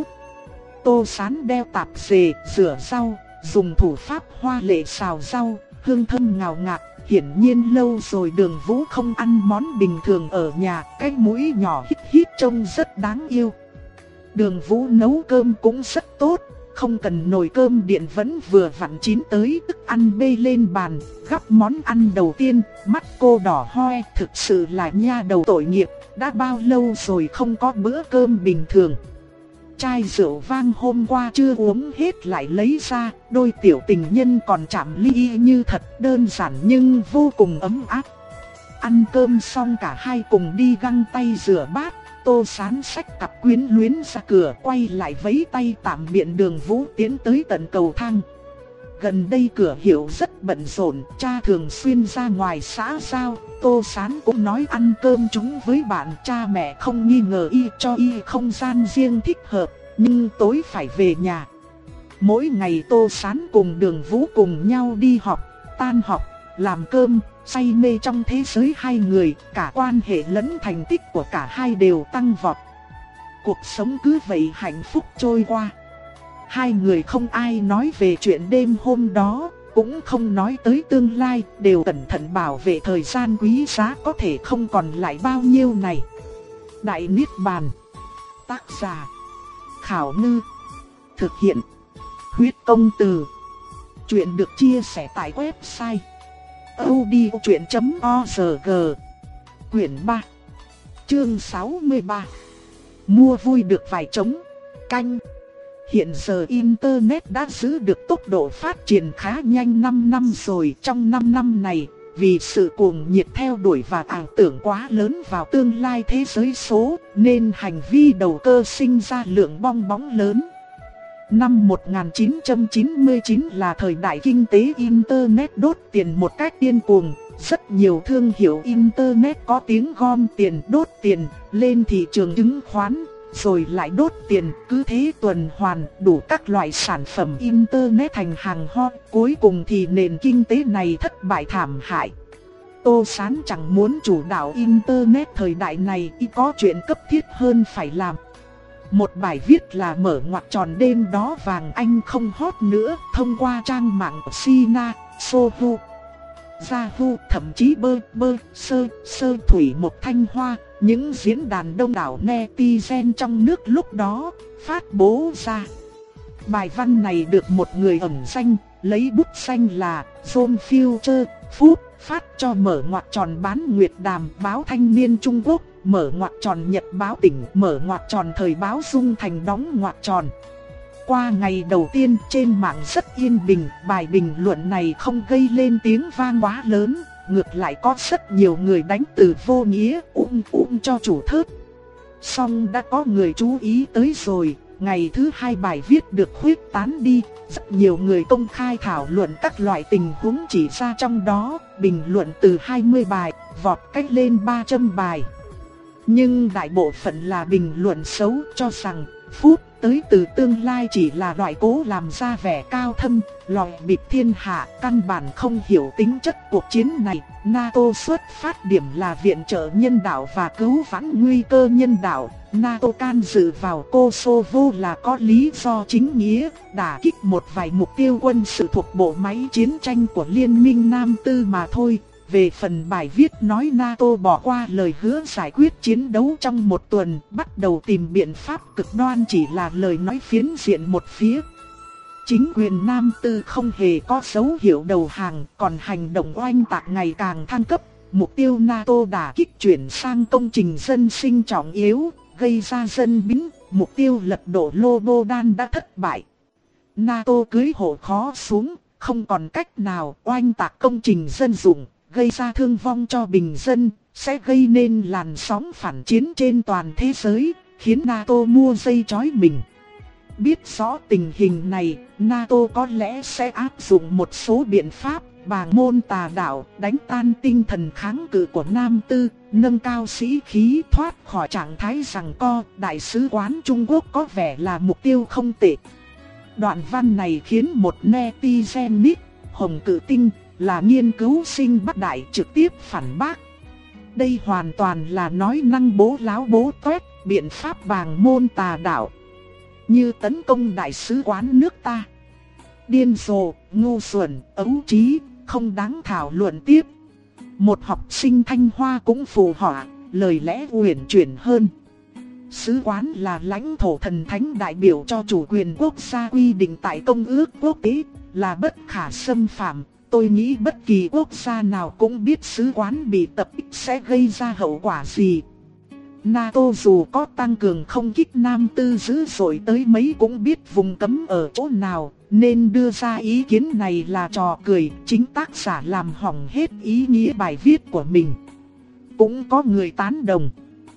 Tô Sán đeo tạp dề, rửa rau, dùng thủ pháp hoa lệ xào rau, hương thơm ngào ngạt. Hiển nhiên lâu rồi Đường Vũ không ăn món bình thường ở nhà, cái mũi nhỏ hít hít trông rất đáng yêu. Đường Vũ nấu cơm cũng rất tốt, không cần nồi cơm điện vẫn vừa vặn chín tới, thức ăn bê lên bàn, gắp món ăn đầu tiên, mắt cô đỏ hoe, thực sự là nha đầu tội nghiệp, đã bao lâu rồi không có bữa cơm bình thường. Chai rượu vang hôm qua chưa uống hết lại lấy ra, đôi tiểu tình nhân còn chạm ly như thật, đơn giản nhưng vô cùng ấm áp. Ăn cơm xong cả hai cùng đi găng tay rửa bát. Tô Sán xách cặp quyến luyến ra cửa, quay lại vẫy tay tạm biệt Đường Vũ tiến tới tận cầu thang. Gần đây cửa hiệu rất bận rộn, cha thường xuyên ra ngoài xã giao. Tô Sán cũng nói ăn cơm chúng với bạn, cha mẹ không nghi ngờ y cho y không gian riêng thích hợp, nhưng tối phải về nhà. Mỗi ngày Tô Sán cùng Đường Vũ cùng nhau đi học, tan học, làm cơm, say mê trong thế giới hai người, cả quan hệ lẫn thành tích của cả hai đều tăng vọt. Cuộc sống cứ vậy hạnh phúc trôi qua. Hai người không ai nói về chuyện đêm hôm đó, cũng không nói tới tương lai, đều cẩn thận bảo vệ thời gian quý giá có thể không còn lại bao nhiêu này. Đại Niết Bàn. Tác giả Khảo Ngư. Thực hiện Huyết Công Từ. Chuyện được chia sẻ tại website audiochuyện chấm org. Quyển ba, chương sáu mươi ba. Mua vui được vài trống. Canh. Hiện giờ Internet đã giữ được tốc độ phát triển khá nhanh năm năm rồi. Trong năm năm này, vì sự cuồng nhiệt theo đuổi và ảo tưởng quá lớn vào tương lai thế giới số, nên hành vi đầu cơ sinh ra lượng bong bóng lớn. Năm một nghìn chín trăm chín mươi chín là thời đại kinh tế Internet đốt tiền một cách điên cuồng. Rất nhiều thương hiệu Internet có tiếng gom tiền, đốt tiền, lên thị trường chứng khoán, rồi lại đốt tiền, cứ thế tuần hoàn, đủ các loại sản phẩm Internet thành hàng hot. Cuối cùng thì nền kinh tế này thất bại thảm hại. Tô Sán chẳng muốn chủ đạo Internet thời đại này, y có chuyện cấp thiết hơn phải làm. Một bài viết là mở ngoặc tròn đêm đó vàng anh không hot nữa, thông qua trang mạng của Sina, Sohu, Yahoo, thậm chí bơ bơ, sơ, sơ thủy một Thanh Hoa, những diễn đàn đông đảo netizen trong nước lúc đó, phát bố ra. Bài văn này được một người ẩn danh, lấy bút danh là John Future, Phúc, phát cho mở ngoặc tròn bán Nguyệt Đàm, báo Thanh niên Trung Quốc, mở ngoặc tròn Nhật báo tỉnh, mở ngoặc tròn Thời báo Dung Thành đóng ngoặc tròn. Qua ngày đầu tiên trên mạng rất yên bình, bài bình luận này không gây lên tiếng vang quá lớn, ngược lại có rất nhiều người đánh từ vô nghĩa ung ung cho chủ thớt. Song đã có người chú ý tới rồi, ngày thứ hai bài viết được khuyết tán đi, rất nhiều người công khai thảo luận các loại tình huống chỉ ra trong đó, bình luận từ hai mươi bài, vọt cách lên ba trăm bài. Nhưng đại bộ phận là bình luận xấu, cho rằng Phúc tới từ tương lai chỉ là loại cố làm ra vẻ cao thâm, lòi bịp thiên hạ, căn bản không hiểu tính chất cuộc chiến này. NATO xuất phát điểm là viện trợ nhân đạo và cứu vãn nguy cơ nhân đạo. NATO can dự vào Kosovo là có lý do chính nghĩa, đả kích một vài mục tiêu quân sự thuộc bộ máy chiến tranh của Liên minh Nam Tư mà thôi. Về phần bài viết nói NATO bỏ qua lời hứa giải quyết chiến đấu trong một tuần, bắt đầu tìm biện pháp cực đoan chỉ là lời nói phiến diện một phía. Chính quyền Nam Tư không hề có dấu hiệu đầu hàng, còn hành động oanh tạc ngày càng thăng cấp. Mục tiêu NATO đả kích chuyển sang công trình dân sinh trọng yếu, gây ra dân bính, mục tiêu lật đổ Lobodan đã thất bại. NATO cưới hộ khó xuống, không còn cách nào oanh tạc công trình dân dụng, gây ra thương vong cho bình dân, sẽ gây nên làn sóng phản chiến trên toàn thế giới, khiến NATO mua dây chói mình. Biết rõ tình hình này, NATO có lẽ sẽ áp dụng một số biện pháp bàng môn tà đạo, đánh tan tinh thần kháng cự của Nam Tư, nâng cao sĩ khí, thoát khỏi trạng thái giằng co. Đại sứ quán Trung Quốc có vẻ là mục tiêu không tệ. Đoạn văn này khiến một netizen nick Hồng Cự Tinh là nghiên cứu sinh Bắc Đại trực tiếp phản bác. Đây hoàn toàn là nói năng bố láo bố toét, biện pháp bàng môn tà đạo, như tấn công đại sứ quán nước ta. Điên rồ, ngu xuẩn, ấu trí, không đáng thảo luận tiếp. Một học sinh Thanh Hoa cũng phù họa, lời lẽ uyển chuyển hơn. Sứ quán là lãnh thổ thần thánh đại biểu cho chủ quyền quốc gia quy định tại công ước quốc tế, là bất khả xâm phạm. Tôi nghĩ bất kỳ quốc gia nào cũng biết sứ quán bị tập kích sẽ gây ra hậu quả gì. NATO dù có tăng cường không kích Nam Tư dữ dội tới mấy cũng biết vùng cấm ở chỗ nào, nên đưa ra ý kiến này là trò cười, chính tác giả làm hỏng hết ý nghĩa bài viết của mình. Cũng có người tán đồng.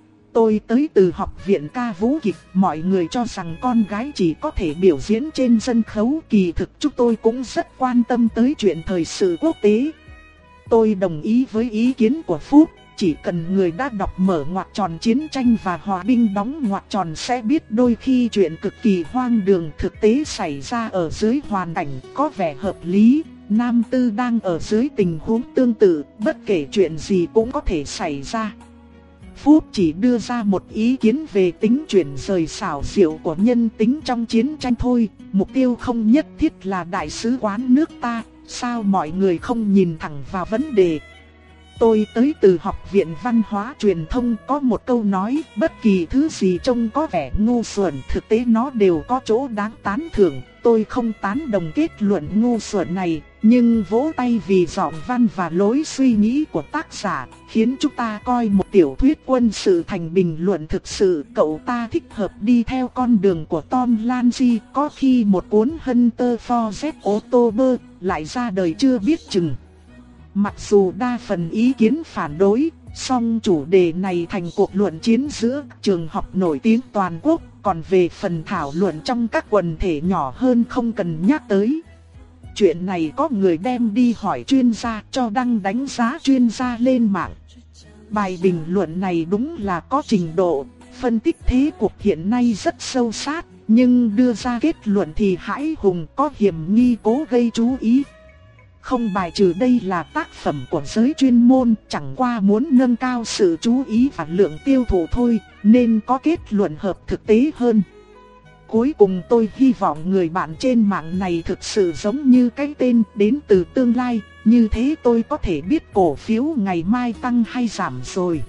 Tôi tới từ học viện ca vũ kịch, mọi người cho rằng con gái chỉ có thể biểu diễn trên sân khấu, kỳ thực chúng tôi cũng rất quan tâm tới chuyện thời sự quốc tế. Tôi đồng ý với ý kiến của Phúc, chỉ cần người đã đọc mở ngoặc tròn chiến tranh và hòa bình đóng ngoặc tròn sẽ biết đôi khi chuyện cực kỳ hoang đường thực tế xảy ra ở dưới hoàn cảnh có vẻ hợp lý. Nam Tư đang ở dưới tình huống tương tự, bất kể chuyện gì cũng có thể xảy ra. Phúc chỉ đưa ra một ý kiến về tính chuyển rời xảo diệu của nhân tính trong chiến tranh thôi, mục tiêu không nhất thiết là đại sứ quán nước ta, sao mọi người không nhìn thẳng vào vấn đề. Tôi tới từ học viện văn hóa truyền thông, có một câu nói, bất kỳ thứ gì trông có vẻ ngu xuẩn thực tế nó đều có chỗ đáng tán thưởng. Tôi không tán đồng kết luận ngu xuẩn này, nhưng vỗ tay vì giọng văn và lối suy nghĩ của tác giả, khiến chúng ta coi một tiểu thuyết quân sự thành bình luận thực sự. Cậu ta thích hợp đi theo con đường của Tom Clancy, có khi một cuốn Hunter for Z October lại ra đời chưa biết chừng. Mặc dù đa phần ý kiến phản đối, song chủ đề này thành cuộc luận chiến giữa trường học nổi tiếng toàn quốc, còn về phần thảo luận trong các quần thể nhỏ hơn không cần nhắc tới. Chuyện này có người đem đi hỏi chuyên gia, cho đăng đánh giá chuyên gia lên mạng. Bài bình luận này đúng là có trình độ, phân tích thế cuộc hiện nay rất sâu sát, nhưng đưa ra kết luận thì hãi hùng, có hiểm nghi cố gây chú ý. Không bài trừ đây là tác phẩm của giới chuyên môn, chẳng qua muốn nâng cao sự chú ý và lượng tiêu thụ thôi, nên có kết luận hợp thực tế hơn. Cuối cùng tôi hy vọng người bạn trên mạng này thực sự giống như cái tên đến từ tương lai, như thế tôi có thể biết cổ phiếu ngày mai tăng hay giảm rồi.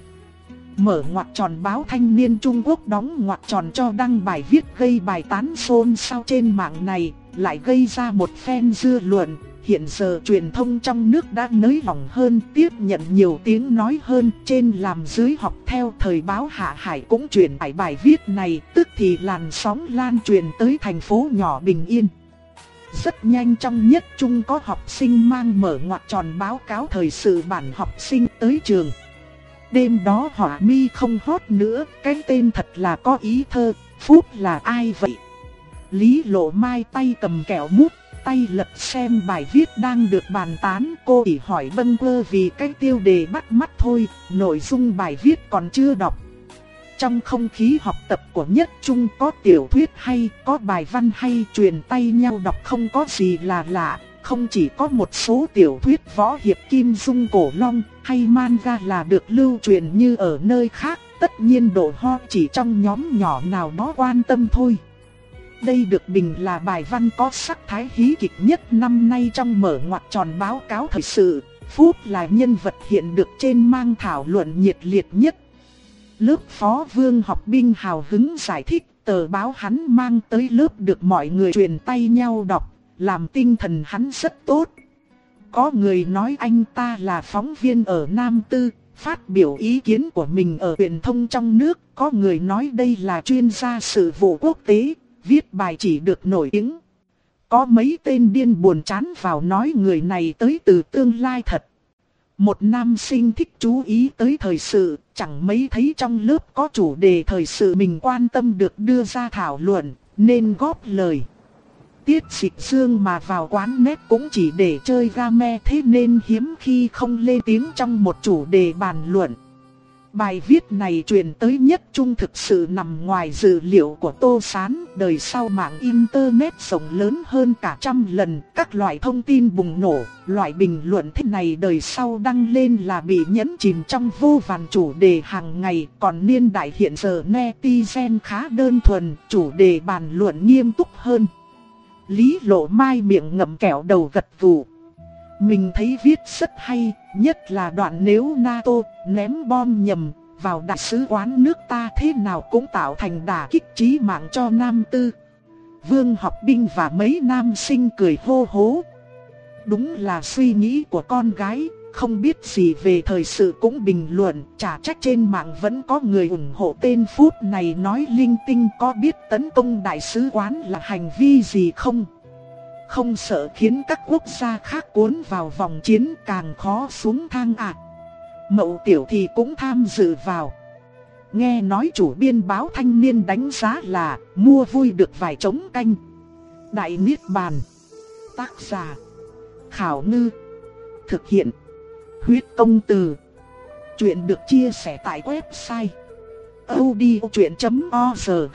Mở ngoặc tròn báo Thanh niên Trung Quốc đóng ngoặc tròn cho đăng bài viết gây bài tán xôn xao trên mạng này, lại gây ra một phen dư luận. hiện giờ truyền thông trong nước đã nới lỏng hơn, tiếp nhận nhiều tiếng nói hơn, trên làm dưới học theo. Thời báo Hạ Hải cũng truyền tải bài viết này, tức thì làn sóng lan truyền tới thành phố nhỏ Bình Yên. Rất nhanh trong nhất trung có học sinh mang mở ngoặc tròn báo cáo thời sự bản học sinh tới trường. Đêm đó Hỏa Mi không hót nữa, cái tên thật là có ý thơ. Phúc là ai vậy? Lý Lộ Mai tay cầm kẹo mút, tay lật xem bài viết đang được bàn tán. Cô chỉ hỏi bâng quơ vì cái tiêu đề bắt mắt thôi, nội dung bài viết còn chưa đọc. Trong không khí học tập của nhất trung có tiểu thuyết hay, có bài văn hay, truyền tay nhau đọc không có gì là lạ. Không chỉ có một số tiểu thuyết võ hiệp kim dung cổ long hay manga là được lưu truyền như ở nơi khác. Tất nhiên độ ho chỉ trong nhóm nhỏ nào đó quan tâm thôi. Đây được bình là bài văn có sắc thái hí kịch nhất năm nay trong mở ngoặc tròn báo cáo thời sự. Phúc là nhân vật hiện được trên mang thảo luận nhiệt liệt nhất. Lớp phó Vương Học Binh hào hứng giải thích tờ báo hắn mang tới lớp được mọi người truyền tay nhau đọc, làm tinh thần hắn rất tốt. Có người nói anh ta là phóng viên ở Nam Tư, phát biểu ý kiến của mình ở truyền thông trong nước. Có người nói đây là chuyên gia sự vụ quốc tế, viết bài chỉ được nổi tiếng. Có mấy tên điên buồn chán vào nói người này tới từ tương lai thật. Một nam sinh thích chú ý tới thời sự, chẳng mấy thấy trong lớp có chủ đề thời sự mình quan tâm được đưa ra thảo luận, nên góp lời. Tiết Dịch Dương mà vào quán net cũng chỉ để chơi game, thế nên hiếm khi không lên tiếng trong một chủ đề bàn luận. Bài viết này truyền tới nhất trung thực sự nằm ngoài dự liệu của Tô Sán. Đời sau mạng internet rộng lớn hơn cả trăm lần, các loại thông tin bùng nổ. Loại bình luận thế này đời sau đăng lên là bị nhấn chìm trong vô vàn chủ đề hàng ngày. Còn niên đại hiện giờ netizen khá đơn thuần, chủ đề bàn luận nghiêm túc hơn. Lý Lộ Mai miệng ngậm kẹo đầu gật gù. Mình thấy viết rất hay, nhất là đoạn nếu NATO ném bom nhầm vào đại sứ quán nước ta thế nào cũng tạo thành đả kích chí mạng cho Nam Tư. Vương Học Binh và mấy nam sinh cười hô hố. Đúng là suy nghĩ của con gái, không biết gì về thời sự cũng bình luận, chả trách trên mạng vẫn có người ủng hộ tên Phúc này nói linh tinh. Có biết tấn công đại sứ quán là hành vi gì không? Không sợ khiến các quốc gia khác cuốn vào vòng chiến càng khó xuống thang à? Mậu Tiểu thì cũng tham dự vào. Nghe nói chủ biên báo Thanh Niên đánh giá là mua vui được vài trống canh. Đại Niết Bàn. Tác giả Khảo Ngư. Thực hiện Huyết Công Từ. Chuyện được chia sẻ tại website audiochuyện chấm org.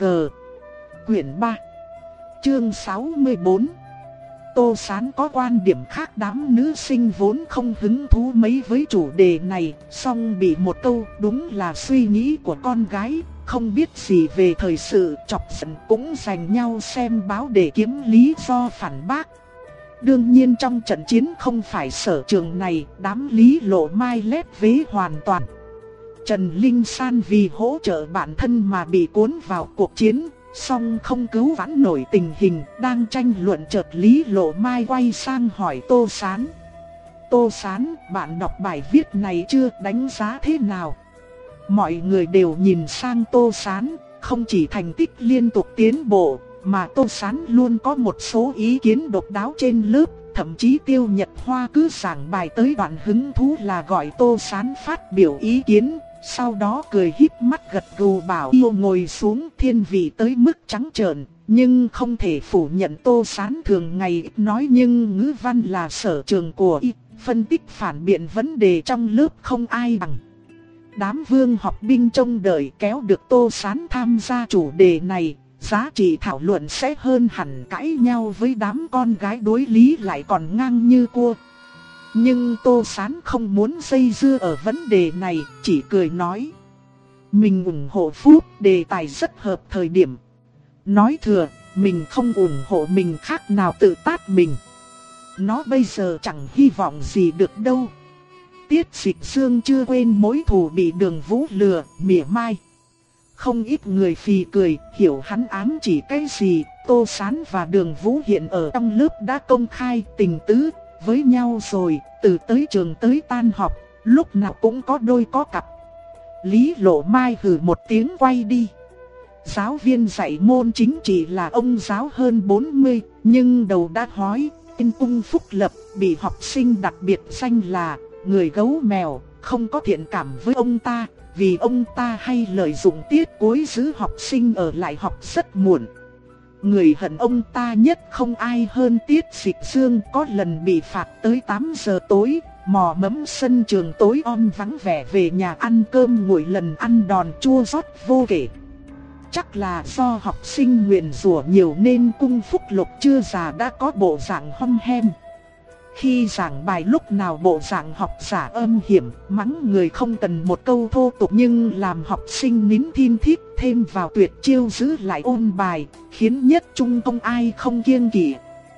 Quyển ba, chương sáu mươi bốn. Tô Sán có quan điểm khác, đám nữ sinh vốn không hứng thú mấy với chủ đề này, song bị một câu đúng là suy nghĩ của con gái, không biết gì về thời sự, chọc giận cũng giành nhau xem báo để kiếm lý do phản bác. Đương nhiên trong trận chiến không phải sở trường này, đám Lý Lộ Mai lép vế hoàn toàn. Trần Linh San vì hỗ trợ bản thân mà bị cuốn vào cuộc chiến, song không cứu vãn nổi tình hình. Đang tranh luận chợt Lý Lộ Mai quay sang hỏi Tô Sán. Tô Sán, bạn đọc bài viết này chưa, đánh giá thế nào? Mọi người đều nhìn sang Tô Sán, không chỉ thành tích liên tục tiến bộ, mà Tô Sán luôn có một số ý kiến độc đáo trên lớp. Thậm chí Tiêu Nhật Hoa cứ giảng bài tới đoạn hứng thú là gọi Tô Sán phát biểu ý kiến. Sau đó cười híp mắt gật gù bảo yêu ngồi xuống, thiên vị tới mức trắng trợn. Nhưng không thể phủ nhận Tô Sán thường ngày ít nói nhưng ngữ văn là sở trường của y, phân tích phản biện vấn đề trong lớp không ai bằng. Đám Vương Học Binh trông đợi kéo được Tô Sán tham gia chủ đề này, giá trị thảo luận sẽ hơn hẳn cãi nhau với đám con gái đối lý lại còn ngang như cua. Nhưng Tô Sán không muốn dây dưa ở vấn đề này, chỉ cười nói. Mình ủng hộ Phúc, đề tài rất hợp thời điểm. Nói thừa, mình không ủng hộ mình khác nào tự tát mình. Nó bây giờ chẳng hy vọng gì được đâu. Tiết Dịch Dương chưa quên mối thù bị Đường Vũ lừa, mỉa mai. Không ít người phì cười, hiểu hắn ám chỉ cái gì. Tô Sán và Đường Vũ hiện ở trong lớp đã công khai tình tứ, với nhau rồi, từ tới trường tới tan học, lúc nào cũng có đôi có cặp. Lý Lộ Mai hừ một tiếng quay đi. Giáo viên dạy môn chính trị là ông giáo hơn bốn mươi, nhưng đầu đã hói, tên Cung Phúc Lập bị học sinh đặc biệt danh là người gấu mèo, không có thiện cảm với ông ta, vì ông ta hay lợi dụng tiết cuối giữ học sinh ở lại học rất muộn. Người hận ông ta nhất không ai hơn Tiết Dịch Dương, có lần bị phạt tới tám giờ tối, mò mẫm sân trường tối om vắng vẻ về nhà ăn cơm nguội, lần ăn đòn chua xót vô kể. Chắc là do học sinh nguyền rủa nhiều nên Cung Phúc Lục chưa già đã có bộ dạng hom hem. Khi giảng bài lúc nào bộ dạng học giả âm hiểm, mắng người không cần một câu thô tục nhưng làm học sinh nín thin thít, thêm vào tuyệt chiêu giữ lại ôn bài, khiến nhất trung không ai không kiêng kỵ.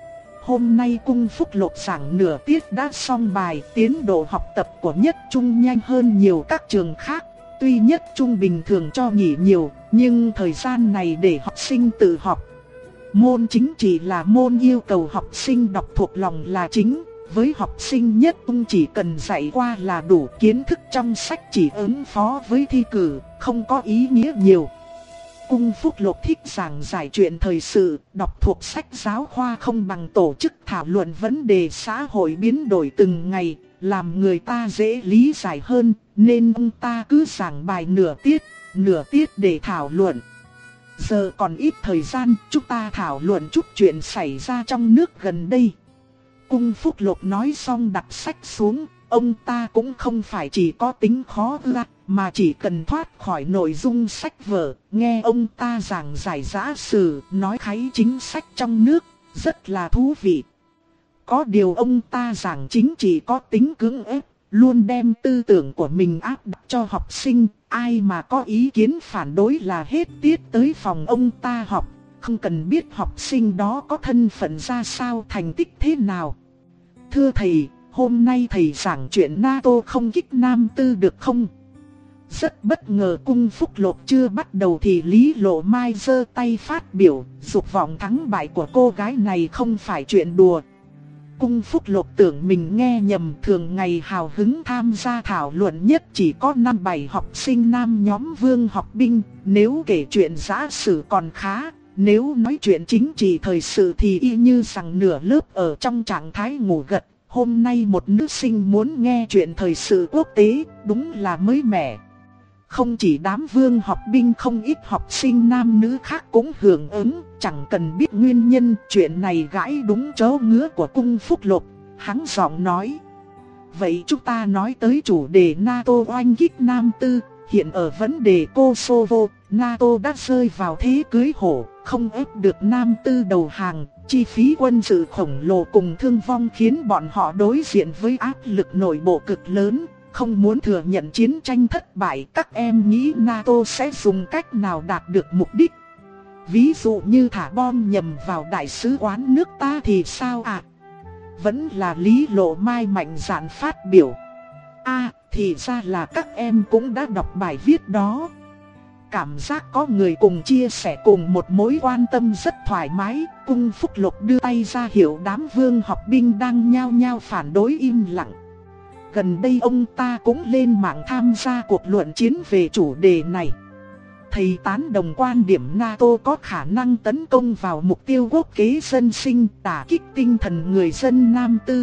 Hôm nay Cung Phúc Lục giảng nửa tiết đã xong bài, tiến độ học tập của nhất trung nhanh hơn nhiều các trường khác. Tuy nhất trung bình thường cho nghỉ nhiều, nhưng thời gian này để học sinh tự học. Môn chính trị là môn yêu cầu học sinh đọc thuộc lòng là chính. Với học sinh nhất trung chỉ cần dạy qua là đủ, kiến thức trong sách chỉ ứng phó với thi cử, không có ý nghĩa nhiều. Cung Phúc Lục thích giảng giải chuyện thời sự, đọc thuộc sách giáo khoa không bằng tổ chức thảo luận vấn đề xã hội biến đổi từng ngày, làm người ta dễ lý giải hơn, nên ông ta cứ giảng bài nửa tiết, nửa tiết để thảo luận. Giờ còn ít thời gian, chúng ta thảo luận chút chuyện xảy ra trong nước gần đây. Cung Phúc Lục nói xong đặt sách xuống, ông ta cũng không phải chỉ có tính khó ưa, mà chỉ cần thoát khỏi nội dung sách vở, nghe ông ta giảng giải giả sử, nói kháy chính sách trong nước, rất là thú vị. Có điều ông ta giảng chính trị có tính cưỡng ép, luôn đem tư tưởng của mình áp đặt cho học sinh, ai mà có ý kiến phản đối là hết tiết tới phòng ông ta học. Không cần biết học sinh đó có thân phận ra sao, thành tích thế nào. Thưa thầy, hôm nay thầy giảng chuyện NATO không kích Nam Tư được không? Rất bất ngờ Cung Phúc Lục chưa bắt đầu thì Lý Lộ Mai giơ tay phát biểu, dục vọng thắng bại của cô gái này không phải chuyện đùa. Cung Phúc Lục tưởng mình nghe nhầm, thường ngày hào hứng tham gia thảo luận nhất chỉ có năm bảy học sinh nam nhóm Vương Học Binh, nếu kể chuyện giả sử còn khá. Nếu nói chuyện chính trị thời sự thì y như rằng nửa lớp ở trong trạng thái ngủ gật. Hôm nay một nữ sinh muốn nghe chuyện thời sự quốc tế, đúng là mới mẻ. Không chỉ đám Vương Học Binh, không ít học sinh nam nữ khác cũng hưởng ứng, chẳng cần biết nguyên nhân. Chuyện này gãi đúng chỗ ngứa của Cung Phúc Lục, hắn giọng nói. Vậy chúng ta nói tới chủ đề NATO oanh kích Nam Tư. Hiện ở vấn đề Kosovo, NATO đã rơi vào thế cưới hổ, không ép được Nam Tư đầu hàng. Chi phí quân sự khổng lồ cùng thương vong khiến bọn họ đối diện với áp lực nội bộ cực lớn. Không muốn thừa nhận chiến tranh thất bại, các em nghĩ NATO sẽ dùng cách nào đạt được mục đích? Ví dụ như thả bom nhầm vào đại sứ quán nước ta thì sao ạ? À? Vẫn là Lý Lộ Mai mạnh dạn phát biểu. À, thì ra là các em cũng đã đọc bài viết đó. Cảm giác có người cùng chia sẻ cùng một mối quan tâm rất thoải mái. Cung Phúc Lục đưa tay ra hiệu đám Vương Học Binh đang nhao nhao phản đối im lặng. Gần đây ông ta cũng lên mạng tham gia cuộc luận chiến về chủ đề này. Thầy tán đồng quan điểm NATO có khả năng tấn công vào mục tiêu quốc kế dân sinh, đả kích tinh thần người dân Nam Tư.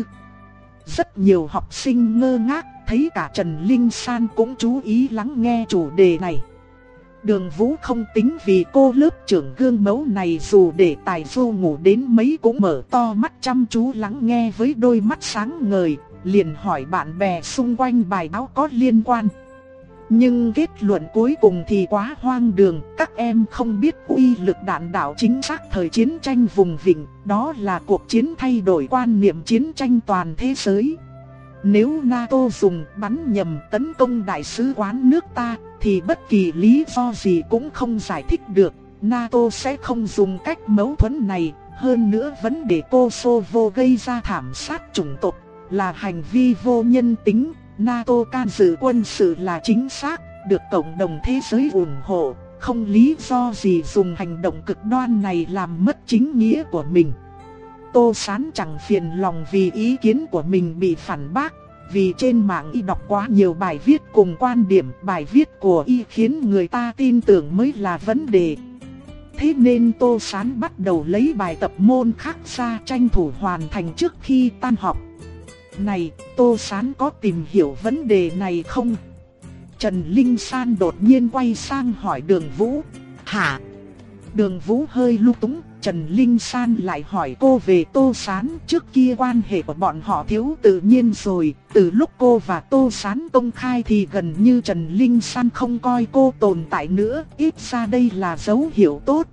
Rất nhiều học sinh ngơ ngác, thấy cả Trần Linh San cũng chú ý lắng nghe chủ đề này. Đường Vũ không tính vì cô lớp trưởng gương mẫu này dù để tài du ngủ đến mấy cũng mở to mắt chăm chú lắng nghe với đôi mắt sáng ngời, liền hỏi bạn bè xung quanh bài báo có liên quan. Nhưng kết luận cuối cùng thì quá hoang đường, các em không biết uy lực đạn đạo chính xác thời chiến tranh vùng vịnh, đó là cuộc chiến thay đổi quan niệm chiến tranh toàn thế giới. Nếu NATO dùng bắn nhầm tấn công đại sứ quán nước ta, thì bất kỳ lý do gì cũng không giải thích được. NATO sẽ không dùng cách mâu thuẫn này. Hơn nữa vấn đề Kosovo gây ra thảm sát chủng tộc là hành vi vô nhân tính. NATO can dự quân sự là chính xác, được cộng đồng thế giới ủng hộ. Không lý do gì dùng hành động cực đoan này làm mất chính nghĩa của mình. Tô Sán chẳng phiền lòng vì ý kiến của mình bị phản bác. Vì trên mạng y đọc quá nhiều bài viết cùng quan điểm, bài viết của y khiến người ta tin tưởng mới là vấn đề. Thế nên Tô Sán bắt đầu lấy bài tập môn khác ra tranh thủ hoàn thành trước khi tan học. Này, Tô Sán có tìm hiểu vấn đề này không? Trần Linh San đột nhiên quay sang hỏi Đường Vũ. Hả? Đường Vũ hơi lung túng. Trần Linh San lại hỏi cô về Tô Sán. Trước kia quan hệ của bọn họ thiếu tự nhiên rồi. Từ lúc cô và Tô Sán công khai thì gần như Trần Linh San không coi cô tồn tại nữa. Ít ra đây là dấu hiệu tốt.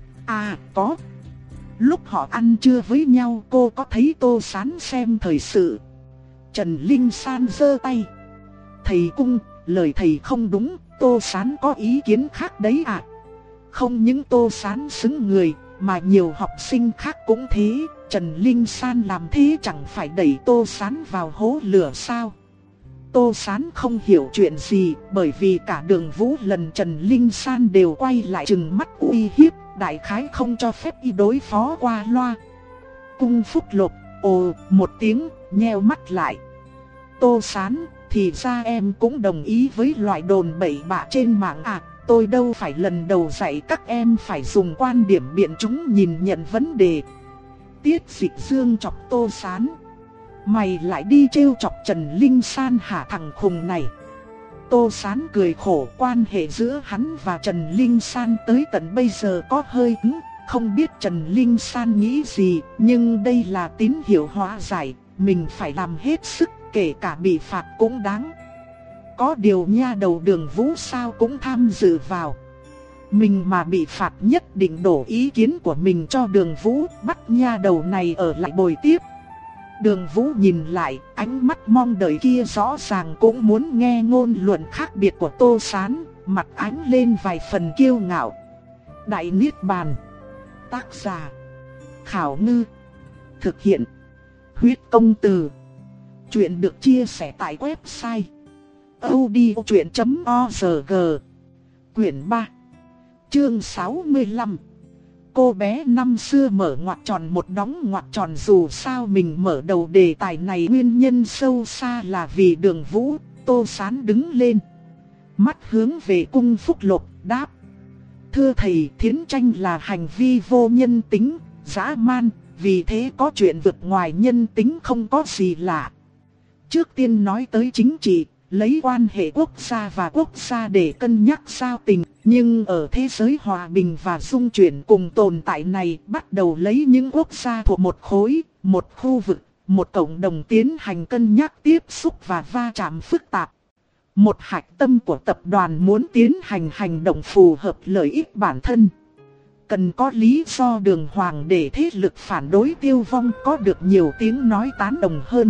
À có. Lúc họ ăn trưa với nhau cô có thấy Tô Sán xem thời sự. Trần Linh San giơ tay. Thầy Cung, lời thầy không đúng. Tô Sán có ý kiến khác đấy à? Không những Tô Sán xứng người mà nhiều học sinh khác cũng thế. Trần Linh San làm thế chẳng phải đẩy Tô Sán vào hố lửa sao? Tô Sán không hiểu chuyện gì, bởi vì cả Đường Vũ lần Trần Linh San đều quay lại trừng mắt uy hiếp, đại khái không cho phép y đối phó qua loa. Cung Phúc Lộc ồ một tiếng, nheo mắt lại. Tô Sán, thì ra em cũng đồng ý với loại đồn bậy bạ trên mạng à? Tôi đâu phải lần đầu dạy các em phải dùng quan điểm biện chúng nhìn nhận vấn đề. Tiết Dịch Dương chọc Tô Sán. Mày lại đi trêu chọc Trần Linh San hả thằng khùng này? Tô Sán cười khổ, quan hệ giữa hắn và Trần Linh San tới tận bây giờ có hơi cứng. Không biết Trần Linh San nghĩ gì, nhưng đây là tín hiệu hóa giải. Mình phải làm hết sức, kể cả bị phạt cũng đáng. Có điều nha đầu Đường Vũ sao cũng tham dự vào. Mình mà bị phạt nhất định đổ ý kiến của mình cho Đường Vũ, bắt nha đầu này ở lại bồi tiếp. Đường Vũ nhìn lại, ánh mắt mong đợi kia rõ ràng cũng muốn nghe ngôn luận khác biệt của Tô Sán, mặt ánh lên vài phần kiêu ngạo. Đại Niết Bàn. Tác giả Khảo Ngư. Thực hiện Huyết Công Từ. Chuyện được chia sẻ tại website audiochuyện chấm org. Quyển ba. Chương sáu mươi lăm. Cô bé năm xưa mở ngoặc tròn một đóng ngoặc tròn. Dù sao mình mở đầu đề tài này nguyên nhân sâu xa là vì Đường Vũ. Tô Sán đứng lên, mắt hướng về Cung Phúc Lộc, đáp. Thưa thầy, thiến tranh là hành vi vô nhân tính, dã man. Vì thế có chuyện vượt ngoài nhân tính không có gì lạ. Trước tiên nói tới chính trị, lấy quan hệ quốc gia và quốc gia để cân nhắc giao tình. Nhưng ở thế giới hòa bình và dung chuyển cùng tồn tại này, bắt đầu lấy những quốc gia thuộc một khối, một khu vực, một cộng đồng tiến hành cân nhắc tiếp xúc và va chạm phức tạp. Một hạch tâm của tập đoàn muốn tiến hành hành động phù hợp lợi ích bản thân. Cần có lý do đường hoàng để thế lực phản đối tiêu vong có được nhiều tiếng nói tán đồng hơn.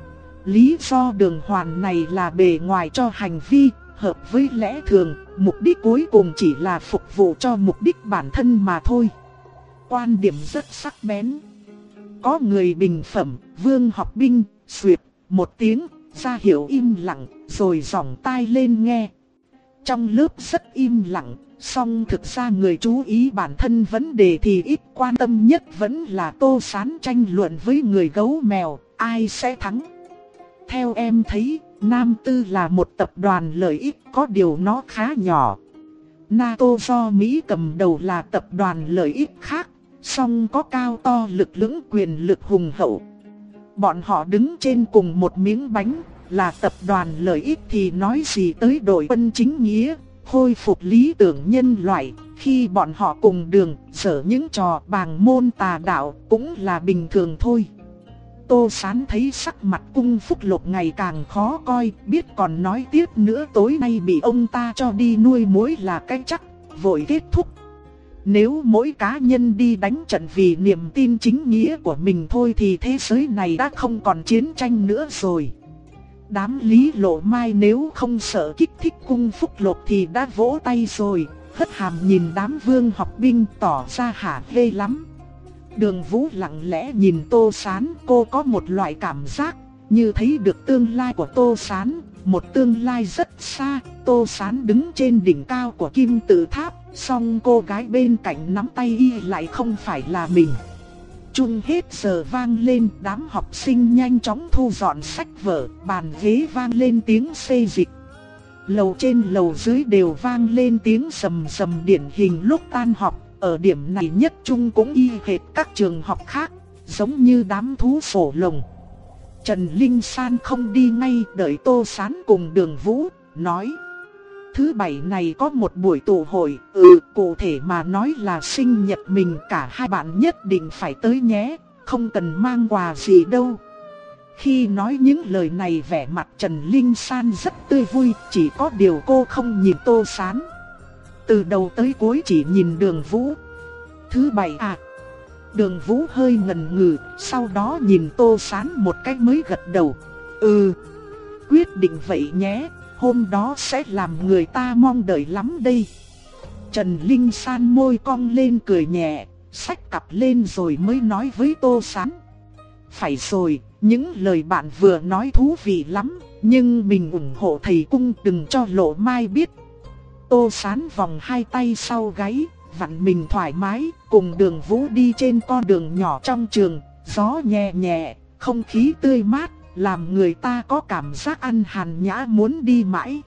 Lý do đường hoàng này là bề ngoài cho hành vi, hợp với lẽ thường, mục đích cuối cùng chỉ là phục vụ cho mục đích bản thân mà thôi. Quan điểm rất sắc bén. Có người bình phẩm, Vương Học Binh, xuyệt, một tiếng, ra hiệu im lặng, rồi giỏng tai lên nghe. Trong lớp rất im lặng, song thực ra người chú ý bản thân vấn đề thì ít, quan tâm nhất vẫn là Tô Sán tranh luận với người gấu mèo, ai sẽ thắng. Theo em thấy, Nam Tư là một tập đoàn lợi ích, có điều nó khá nhỏ. NATO do Mỹ cầm đầu là tập đoàn lợi ích khác, song có cao to lực lưỡng quyền lực hùng hậu. Bọn họ đứng trên cùng một miếng bánh, là tập đoàn lợi ích thì nói gì tới đội quân chính nghĩa, khôi phục lý tưởng nhân loại. Khi bọn họ cùng đường, sở những trò bàng môn tà đạo cũng là bình thường thôi. Tô Sán thấy sắc mặt Cung Phúc Lộc ngày càng khó coi, biết còn nói tiếp nữa tối nay bị ông ta cho đi nuôi muối là cái chắc, vội kết thúc. Nếu mỗi cá nhân đi đánh trận vì niềm tin chính nghĩa của mình thôi thì thế giới này đã không còn chiến tranh nữa rồi. Đám Lý Lộ Mai nếu không sợ kích thích Cung Phúc Lộc thì đã vỗ tay rồi, hất hàm nhìn đám Vương Học Binh tỏ ra hả hê lắm. Đường Vũ lặng lẽ nhìn Tô Sán, cô có một loại cảm giác như thấy được tương lai của Tô Sán, một tương lai rất xa. Tô Sán đứng trên đỉnh cao của kim tự tháp, song cô gái bên cạnh nắm tay y lại không phải là mình. chung hết giờ vang lên, đám học sinh nhanh chóng thu dọn sách vở, bàn ghế vang lên tiếng xê dịch. Lầu trên lầu dưới đều vang lên tiếng sầm sầm điển hình lúc tan học, ở điểm này nhất trung cũng y hệt các trường học khác, giống như đám thú sổ lồng. Trần Linh San không đi ngay, đợi Tô Sán cùng Đường Vũ, nói: thứ bảy này có một buổi tụ hội, ừ, cụ thể mà nói là sinh nhật mình, cả hai bạn nhất định phải tới nhé, không cần mang quà gì đâu. Khi nói những lời này vẻ mặt Trần Linh San rất tươi vui, chỉ có điều cô không nhìn Tô Sán. Từ đầu tới cuối chỉ nhìn Đường Vũ. Thứ bảy à? Đường Vũ hơi ngần ngừ, sau đó nhìn Tô Sán một cái mới gật đầu. Ừ, quyết định vậy nhé, hôm đó sẽ làm người ta mong đợi lắm đây. Trần Linh San môi cong lên cười nhẹ, xách cặp lên rồi mới nói với Tô Sán: phải rồi, những lời bạn vừa nói thú vị lắm, nhưng mình ủng hộ thầy Cung đừng cho Lộ Mai biết. Tô Sán vòng hai tay sau gáy, vặn mình thoải mái, cùng Đường Vũ đi trên con đường nhỏ trong trường, gió nhẹ nhẹ, không khí tươi mát, làm người ta có cảm giác ăn hàn nhã muốn đi mãi.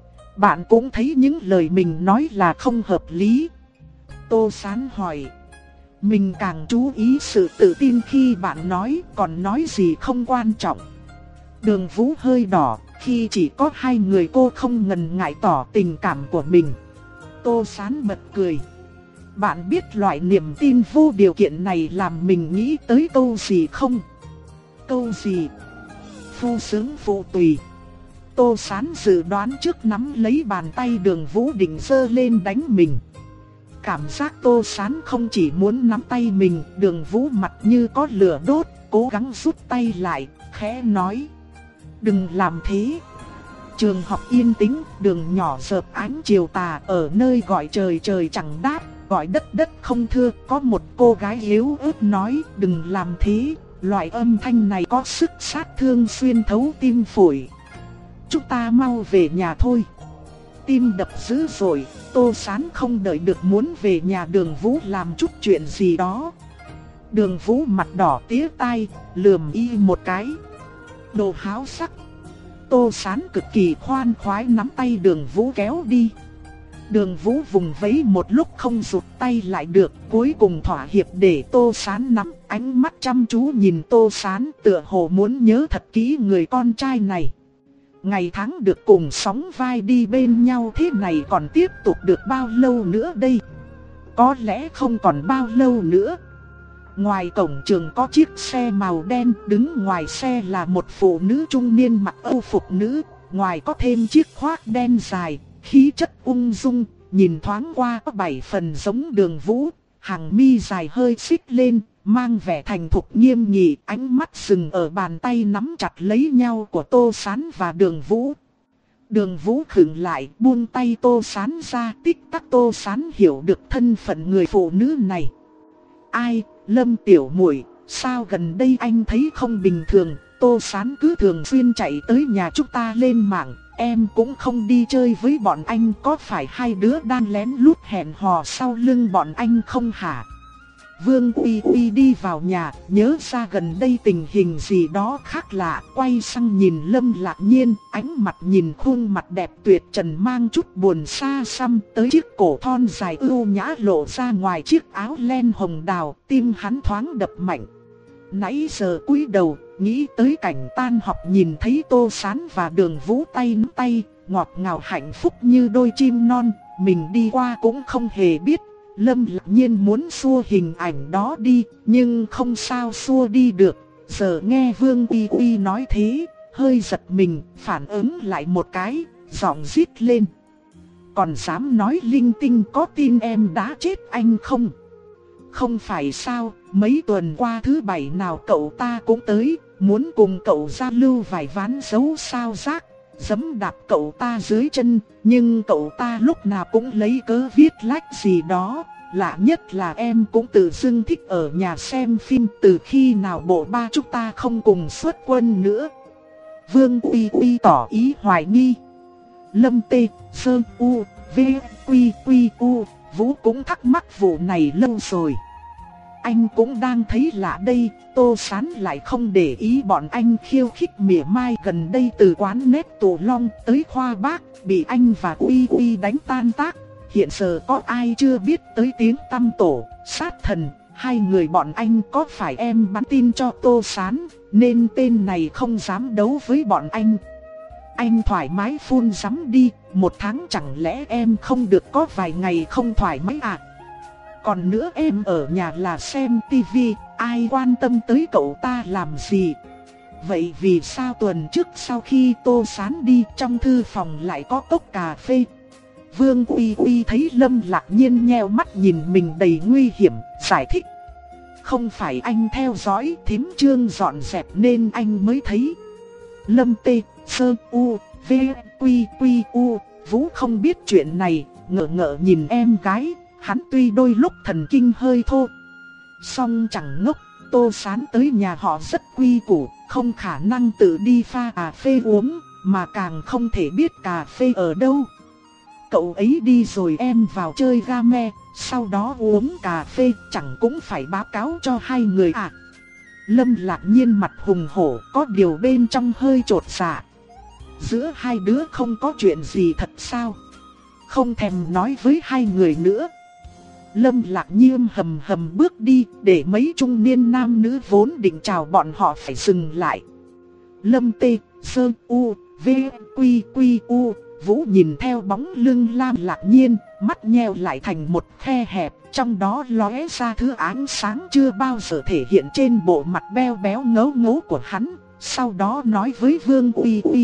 Bạn cũng thấy những lời mình nói là không hợp lý. Tô Sán hỏi: mình càng chú ý sự tự tin khi bạn nói, còn nói gì không quan trọng. Đường Vũ hơi đỏ, khi chỉ có hai người cô không ngần ngại tỏ tình cảm của mình. Tô Sán bật cười: bạn biết loại niềm tin vô điều kiện này làm mình nghĩ tới câu gì không? Câu gì? Phu sướng phụ tùy. Tô Sán dự đoán trước nắm lấy bàn tay Đường Vũ định giơ lên đánh mình. Cảm giác Tô Sán không chỉ muốn nắm tay mình, Đường Vũ mặt như có lửa đốt, cố gắng rút tay lại, khẽ nói: đừng làm thế. Trường học yên tĩnh, đường nhỏ rợp ánh chiều tà, ở nơi gọi trời trời chẳng đáp, gọi đất đất không thưa, có một cô gái yếu ớt nói: đừng làm thế. Loại âm thanh này có sức sát thương xuyên thấu tim phổi. Chúng ta mau về nhà thôi. Tim đập dữ dội, Tô Sán không đợi được muốn về nhà Đường Vũ làm chút chuyện gì đó. Đường Vũ mặt đỏ tía tai, lườm y một cái: đồ háo sắc. Tô Sán cực kỳ khoan khoái nắm tay Đường Vũ kéo đi. Đường Vũ vùng vẫy một lúc không rụt tay lại được, cuối cùng thỏa hiệp để Tô Sán nắm, ánh mắt chăm chú nhìn Tô Sán, tựa hồ muốn nhớ thật kỹ người con trai này. Ngày tháng được cùng sóng vai đi bên nhau thế này còn tiếp tục được bao lâu nữa đây? Có lẽ không còn bao lâu nữa. Ngoài cổng trường có chiếc xe màu đen, đứng ngoài xe là một phụ nữ trung niên mặc âu phục nữ, ngoài có thêm chiếc khoác đen dài, khí chất ung dung, nhìn thoáng qua có bảy phần giống Đường Vũ, hàng mi dài hơi xích lên, mang vẻ thành thục nghiêm nghị, ánh mắt dừng ở bàn tay nắm chặt lấy nhau của Tô Sán và Đường Vũ. Đường Vũ khựng lại, buông tay Tô Sán ra, tích tắc Tô Sán hiểu được thân phận người phụ nữ này. Ai, Lâm tiểu muội, sao gần đây anh thấy không bình thường? Tô Sán cứ thường xuyên chạy tới nhà chúng ta lên mạng, em cũng không đi chơi với bọn anh, có phải hai đứa đang lén lút hẹn hò sau lưng bọn anh không hả? Vương Uy Uy đi vào nhà, nhớ ra gần đây tình hình gì đó khác lạ, quay sang nhìn Lâm Lạc Nhiên, ánh mặt nhìn khuôn mặt đẹp tuyệt trần mang chút buồn xa xăm, tới chiếc cổ thon dài ưu nhã lộ ra ngoài chiếc áo len hồng đào, tim hắn thoáng đập mạnh. Nãy giờ cúi đầu, nghĩ tới cảnh tan học nhìn thấy Tô Sán và Đường Vũ tay nắm tay, ngọt ngào hạnh phúc như đôi chim non, mình đi qua cũng không hề biết. Lâm Lạc Nhiên muốn xua hình ảnh đó đi, nhưng không sao xua đi được. Giờ nghe Vương Uy Uy nói thế, hơi giật mình, phản ứng lại một cái, giọng rít lên: còn dám nói linh tinh, có tin em đã chết anh không? Không phải sao, mấy tuần qua thứ bảy nào cậu ta cũng tới, muốn cùng cậu giao lưu vài ván dấu sao rác, giẫm đạp cậu ta dưới chân, nhưng cậu ta lúc nào cũng lấy cớ viết lách gì đó. Lạ nhất là em cũng tự dưng thích ở nhà xem phim, từ khi nào bộ ba chúng ta không cùng xuất quân nữa. Vương Uy Uy tỏ ý hoài nghi. Lâm Tê, Sơn U, V, Quy Quy U, Vũ cũng thắc mắc vụ này lâu rồi. anh cũng đang thấy lạ đây, Tô Sán lại không để ý bọn anh khiêu khích mỉa mai gần đây từ quán nét Tổ Long tới Khoa Bác, bị anh và Uy Uy đánh tan tác. Hiện giờ có ai chưa biết tới tiếng tăm tổ, sát thần, hai người bọn anh có phải em bắn tin cho Tô Sán, nên tên này không dám đấu với bọn anh. Anh thoải mái phun dắm đi, một tháng chẳng lẽ em không được có vài ngày không thoải mái à? Còn nữa em ở nhà là xem tivi, ai quan tâm tới cậu ta làm gì? Vậy vì sao tuần trước sau khi Tô Sán đi trong thư phòng lại có cốc cà phê? Vương Uy Uy thấy Lâm Lạc Nhiên nheo mắt nhìn mình đầy nguy hiểm, giải thích. Không phải anh theo dõi thím Trương dọn dẹp nên anh mới thấy. Lâm Tê, Sơ U, V, Quy Quy U, Vũ không biết chuyện này, ngỡ ngỡ nhìn em gái, hắn tuy đôi lúc thần kinh hơi thô, song chẳng ngốc. Tô Sán tới nhà họ rất quy củ, không khả năng tự đi pha cà phê uống, mà càng không thể biết cà phê ở đâu. Cậu ấy đi rồi em vào chơi game, sau đó uống cà phê, chẳng cũng phải báo cáo cho hai người à? Lâm Lạc Nhiên mặt hùng hổ, có điều bên trong hơi trột dạ. Giữa hai đứa không có chuyện gì thật sao? Không thèm nói với hai người nữa. Lâm Lạc Nhiên hầm hầm bước đi, để mấy trung niên nam nữ vốn định chào bọn họ phải dừng lại. Lâm Tê, Sơ U, V, Quy Quy U, Vũ nhìn theo bóng lưng Lam Lạc Nhiên, mắt nheo lại thành một khe hẹp, trong đó lóe ra thứ ánh sáng chưa bao giờ thể hiện trên bộ mặt beo béo ngấu ngấu của hắn. Sau đó nói với Vương Uy Uy,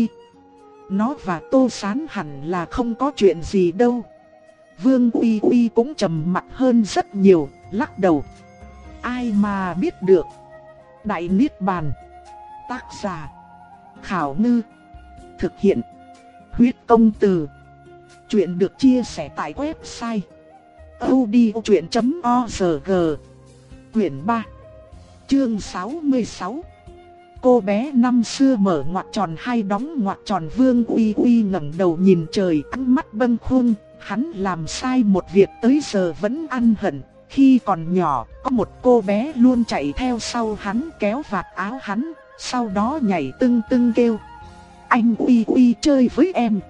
nó và Tô Sán hẳn là không có chuyện gì đâu. Vương Uy Uy cũng trầm mặc hơn rất nhiều, lắc đầu. Ai mà biết được. Đại Niết Bàn. Tác giả Khảo Ngư. Thực hiện Huyết Công Từ. Chuyện được chia sẻ tại website audiochuyện chấm org. Quyển ba, chương sáu mươi sáu. Cô bé năm xưa mở ngoặc tròn hai đóng ngoặc tròn. Vương Uy Uy ngẩng đầu nhìn trời, ánh mắt bâng khuâng. Hắn làm sai một việc tới giờ vẫn ăn hận. Khi còn nhỏ, có một cô bé luôn chạy theo sau hắn kéo vạt áo hắn, sau đó nhảy tưng tưng kêu: anh Uy Uy chơi với em.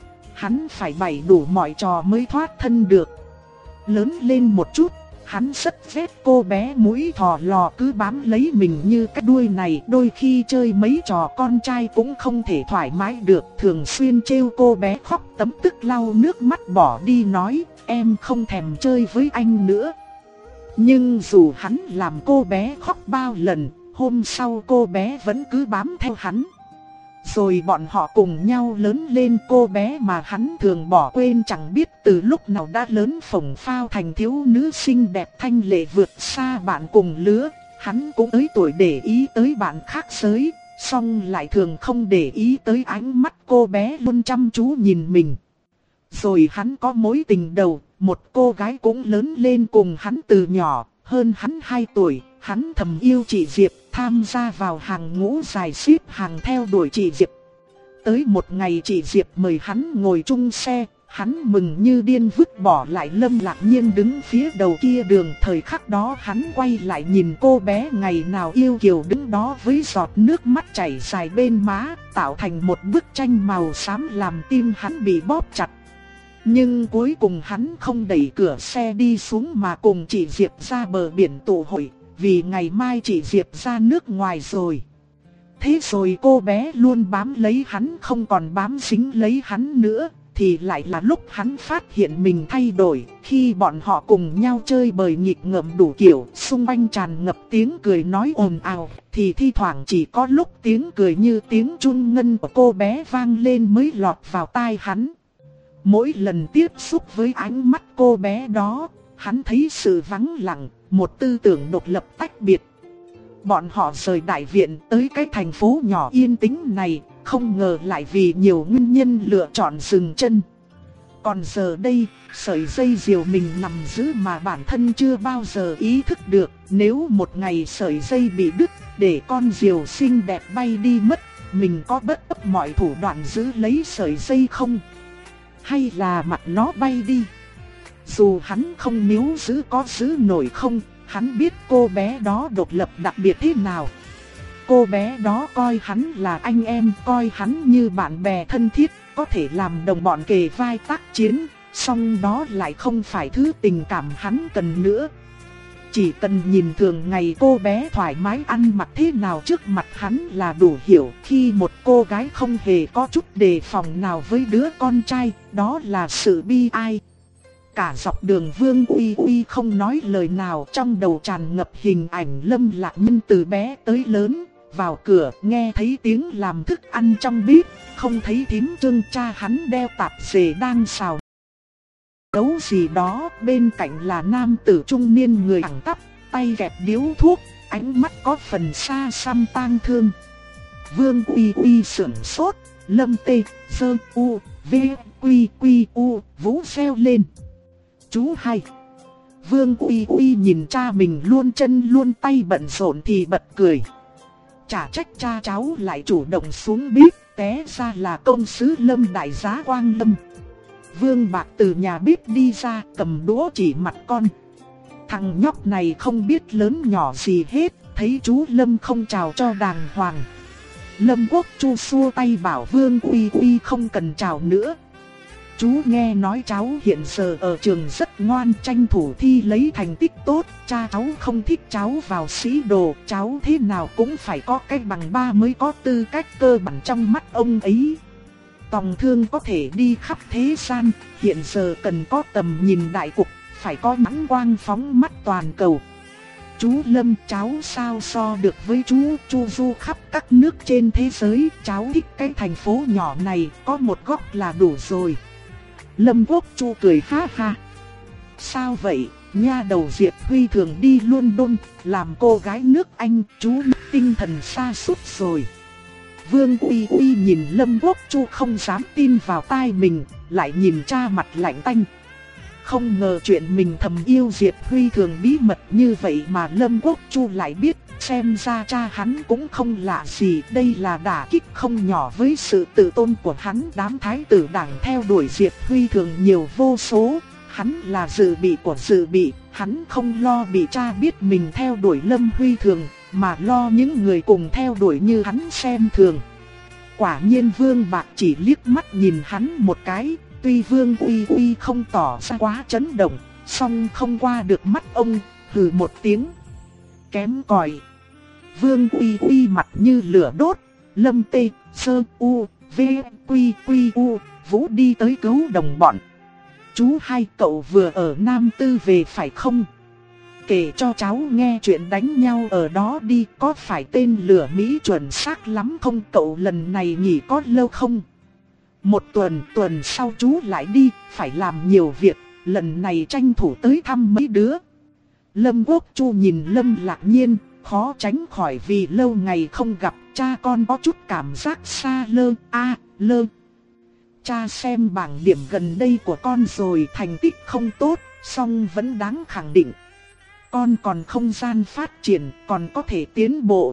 Hắn phải bày đủ mọi trò mới thoát thân được. Lớn lên một chút, hắn rất ghét cô bé mũi thò lò cứ bám lấy mình như cái đuôi này. Đôi khi chơi mấy trò con trai cũng không thể thoải mái được, thường xuyên trêu cô bé khóc tấm tức lau nước mắt bỏ đi nói: em không thèm chơi với anh nữa. Nhưng dù hắn làm cô bé khóc bao lần, hôm sau cô bé vẫn cứ bám theo hắn. Rồi bọn họ cùng nhau lớn lên. Cô bé mà hắn thường bỏ quên chẳng biết từ lúc nào đã lớn phồng phao thành thiếu nữ xinh đẹp thanh lệ vượt xa bạn cùng lứa. Hắn cũng tới tuổi để ý tới bạn khác giới, song lại thường không để ý tới ánh mắt cô bé luôn chăm chú nhìn mình. Rồi hắn có mối tình đầu, một cô gái cũng lớn lên cùng hắn từ nhỏ, hơn hắn hai tuổi. Hắn thầm yêu chị Diệp, tham gia vào hàng ngũ dài xếp hàng theo đuổi chị Diệp. Tới một ngày chị Diệp mời hắn ngồi chung xe, hắn mừng như điên vứt bỏ lại Lâm Lạc Nhiên đứng phía đầu kia đường. Thời khắc đó hắn quay lại nhìn cô bé ngày nào yêu kiều đứng đó với giọt nước mắt chảy dài bên má, tạo thành một bức tranh màu xám làm tim hắn bị bóp chặt. Nhưng cuối cùng hắn không đẩy cửa xe đi xuống mà cùng chị Diệp ra bờ biển tụ hội, vì ngày mai chị Diệp ra nước ngoài rồi. Thế rồi cô bé luôn bám lấy hắn, không còn bám dính lấy hắn nữa. Thì lại là lúc hắn phát hiện mình thay đổi. Khi bọn họ cùng nhau chơi bời nghịch ngợm đủ kiểu, xung quanh tràn ngập tiếng cười nói ồn ào, thì thi thoảng chỉ có lúc tiếng cười như tiếng chun ngân của cô bé vang lên mới lọt vào tai hắn. Mỗi lần tiếp xúc với ánh mắt cô bé đó, hắn thấy sự vắng lặng, một tư tưởng độc lập tách biệt. Bọn họ rời đại viện tới cái thành phố nhỏ yên tĩnh này, không ngờ lại vì nhiều nguyên nhân lựa chọn dừng chân. Còn giờ đây, sợi dây diều mình nằm giữ mà bản thân chưa bao giờ ý thức được. Nếu một ngày sợi dây bị đứt, để con diều xinh đẹp bay đi mất, mình có bất ấp mọi thủ đoạn giữ lấy sợi dây không? Hay là mặc nó bay đi? Dù hắn không níu giữ có giữ nổi không, Hắn biết cô bé đó độc lập đặc biệt thế nào. Cô bé đó coi hắn là anh em, coi hắn như bạn bè thân thiết, có thể làm đồng bọn kề vai tác chiến, song đó lại không phải thứ tình cảm hắn cần nữa. Chỉ cần nhìn thường ngày cô bé thoải mái ăn mặc thế nào trước mặt hắn là đủ hiểu, khi một cô gái không hề có chút đề phòng nào với đứa con trai, đó là sự bi ai. Cả dọc đường Vương Uy Uy không nói lời nào, trong đầu tràn ngập hình ảnh Lâm Lạc Nhiên từ bé tới lớn. Vào cửa nghe thấy tiếng làm thức ăn trong bếp, không thấy thím Trương cha hắn đeo tạp dề đang xào đấu gì đó, bên cạnh là nam tử trung niên người thẳng tắp, tay kẹp điếu thuốc, ánh mắt có phần xa xăm tang thương. Vương Uy Uy sững sốt, Lâm Tê, Sơ U, V, Quy Quy U, Vũ reo lên. Chú hay. Vương Uy Uy nhìn cha mình luôn chân luôn tay bận rộn thì bật cười. Chả trách cha cháu lại chủ động xuống bếp, té ra là công sứ Lâm đại giá Quang Lâm. Vương Bạc từ nhà bếp đi ra, cầm đũa chỉ mặt con. Thằng nhóc này không biết lớn nhỏ gì hết, thấy chú Lâm không chào cho đàng hoàng. Lâm Quốc Chu xua tay bảo Vương Uy Uy không cần chào nữa. Chú nghe nói cháu hiện giờ ở trường rất ngoan, tranh thủ thi lấy thành tích tốt, cha cháu không thích cháu vào sĩ đồ, cháu thế nào cũng phải có cái bằng ba mới có tư cách cơ bản trong mắt ông ấy. Tòng Thương có thể đi khắp thế gian, hiện giờ cần có tầm nhìn đại cục, phải có nhãn quang phóng mắt toàn cầu. Chú Lâm cháu sao so được với chú Chu du khắp các nước trên thế giới, cháu thích cái thành phố nhỏ này, có một góc là đủ rồi. Lâm Quốc Chu cười ha ha. Sao vậy, nha đầu Diệp Huy thường đi London, làm cô gái nước Anh, chú tinh thần sa sút rồi. Vương Uy Uy nhìn Lâm Quốc Chu không dám tin vào tai mình, lại nhìn cha mặt lạnh tanh. Không ngờ chuyện mình thầm yêu Diệp Huy thường bí mật như vậy mà Lâm Quốc Chu lại biết, xem ra cha hắn cũng không lạ gì, đây là đả kích không nhỏ với sự tự tôn của hắn. Đám thái tử đảng theo đuổi Diệp Huy thường nhiều vô số, hắn là dự bị của dự bị, hắn không lo bị cha biết mình theo đuổi Lâm Huy thường, mà lo những người cùng theo đuổi như hắn xem thường. Quả nhiên Vương Bạc chỉ liếc mắt nhìn hắn một cái, tuy Vương Uy Uy không tỏ ra quá chấn động, song không qua được mắt ông, hừ một tiếng. Kém cỏi. Vương Uy Uy mặt như lửa đốt, Lâm Tê, Sơ U, V, Quy Quy U, Vũ đi tới cứu đồng bọn. Chú hai cậu vừa ở Nam Tư về phải không? Kể cho cháu nghe chuyện đánh nhau ở đó đi, có phải tên lửa Mỹ chuẩn xác lắm không? Cậu lần này nghỉ có lâu không? Một tuần, tuần sau chú lại đi, phải làm nhiều việc, lần này tranh thủ tới thăm mấy đứa. Lâm Quốc Chu nhìn Lâm Lạc Nhiên, khó tránh khỏi vì lâu ngày không gặp, cha con có chút cảm giác xa lơ, a lơ. Cha xem bảng điểm gần đây của con rồi, thành tích không tốt, song vẫn đáng khẳng định. Con còn không gian phát triển, còn có thể tiến bộ.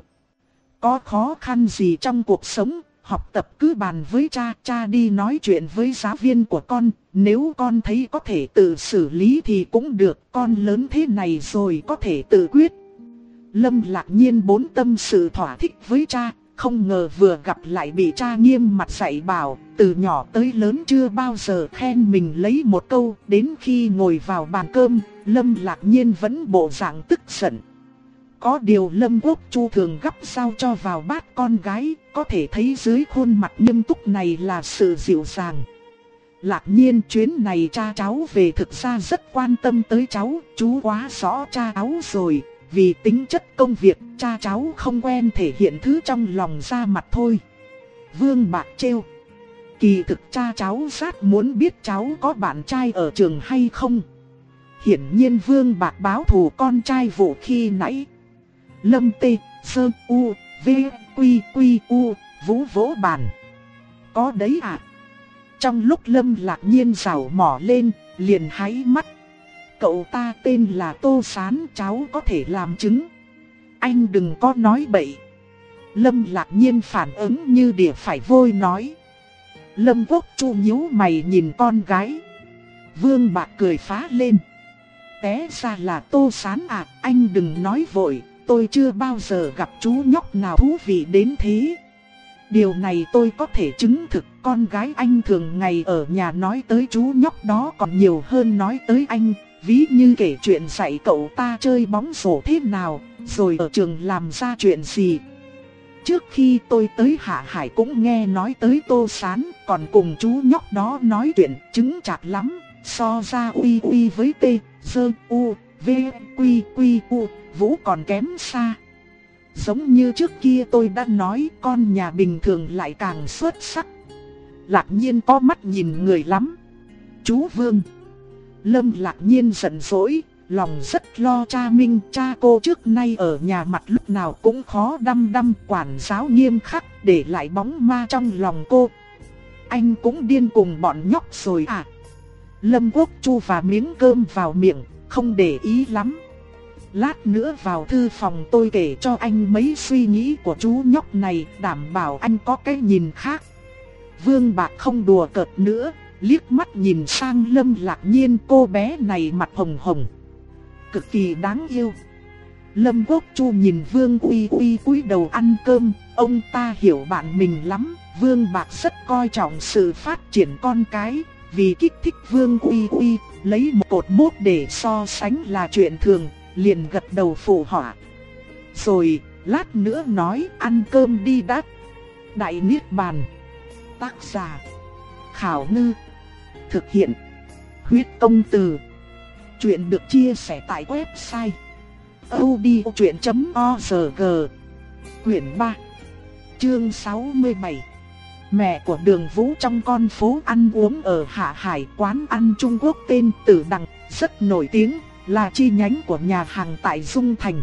Có khó khăn gì trong cuộc sống, học tập cứ bàn với cha, cha đi nói chuyện với giáo viên của con, nếu con thấy có thể tự xử lý thì cũng được, con lớn thế này rồi có thể tự quyết. Lâm Lạc Nhiên bốn tâm sự thỏa thích với cha, không ngờ vừa gặp lại bị cha nghiêm mặt dạy bảo, từ nhỏ tới lớn chưa bao giờ khen mình lấy một câu, đến khi ngồi vào bàn cơm, Lâm Lạc Nhiên vẫn bộ dạng tức giận. Có điều Lâm Quốc Chu thường gắp sao cho vào bát con gái, có thể thấy dưới khuôn mặt nghiêm túc này là sự dịu dàng. Lạc Nhiên, chuyến này cha cháu về thực ra rất quan tâm tới cháu, chú quá rõ cha cháu rồi. Vì tính chất công việc, cha cháu không quen thể hiện thứ trong lòng ra mặt thôi. Vương Bạc trêu. Kỳ thực cha cháu rất muốn biết cháu có bạn trai ở trường hay không. Hiển nhiên Vương Bạc báo thù con trai vụ khi nãy. Lâm Tê, Sơ U, V, Quy Quy U, Vũ vỗ bàn. Có đấy à? Trong lúc Lâm Lạc Nhiên rảo mỏ lên, liền háy mắt. Cậu ta tên là Tô Sán, cháu có thể làm chứng. Anh đừng có nói bậy. Lâm Lạc Nhiên phản ứng như đỉa phải vôi nói. Lâm Quốc Chu nhíu mày nhìn con gái. Vương Bạc cười phá lên. Té ra là Tô Sán à, anh đừng nói vội, tôi chưa bao giờ gặp chú nhóc nào thú vị đến thế. Điều này tôi có thể chứng thực, con gái anh thường ngày ở nhà nói tới chú nhóc đó còn nhiều hơn nói tới anh. Ví như kể chuyện dạy cậu ta chơi bóng rổ thế nào, rồi ở trường làm ra chuyện gì. Trước khi tôi tới Hạ Hải cũng nghe nói tới Tô Sán, còn cùng chú nhóc đó nói chuyện chứng chạc lắm. So ra uy uy với T, Dơ, U, V, Quy, Quy, U, Vũ còn kém xa. Giống như trước kia tôi đã nói, con nhà bình thường lại càng xuất sắc. Lạc Nhiên có mắt nhìn người lắm. Chú Vương. Lâm Lạc Nhiên giận dỗi, lòng rất lo cha Minh. Cha cô trước nay ở nhà mặt lúc nào cũng khó đăm đăm, quản giáo nghiêm khắc, để lại bóng ma trong lòng cô. Anh cũng điên cùng bọn nhóc rồi à? Lâm Quốc Chu và miếng cơm vào miệng, không để ý lắm. Lát nữa vào thư phòng tôi kể cho anh mấy suy nghĩ của chú nhóc này, đảm bảo anh có cái nhìn khác. Vương Bạc không đùa cợt nữa, liếc mắt nhìn sang Lâm Lạc Nhiên, cô bé này mặt hồng hồng, cực kỳ đáng yêu. Lâm Quốc Chu nhìn Vương Uy Uy cúi đầu ăn cơm, ông ta hiểu bạn mình lắm. Vương Bạc rất coi trọng sự phát triển con cái, vì kích thích Vương Uy Uy, lấy một cột mốc để so sánh là chuyện thường, liền gật đầu phụ họa. Rồi, lát nữa nói ăn cơm đi đã. Đại Niết Bàn. Tác giả Khảo Ngư. Thực hiện Huyết Công Từ. Chuyện được chia sẻ tại website audiochuyện chấm org. Quyển ba. Chương sáu mươi bảy. Mẹ của Đường Vũ trong con phố ăn uống ở Hạ Hải, quán ăn Trung Quốc tên Tử Đằng, rất nổi tiếng, là chi nhánh của nhà hàng tại Dung Thành.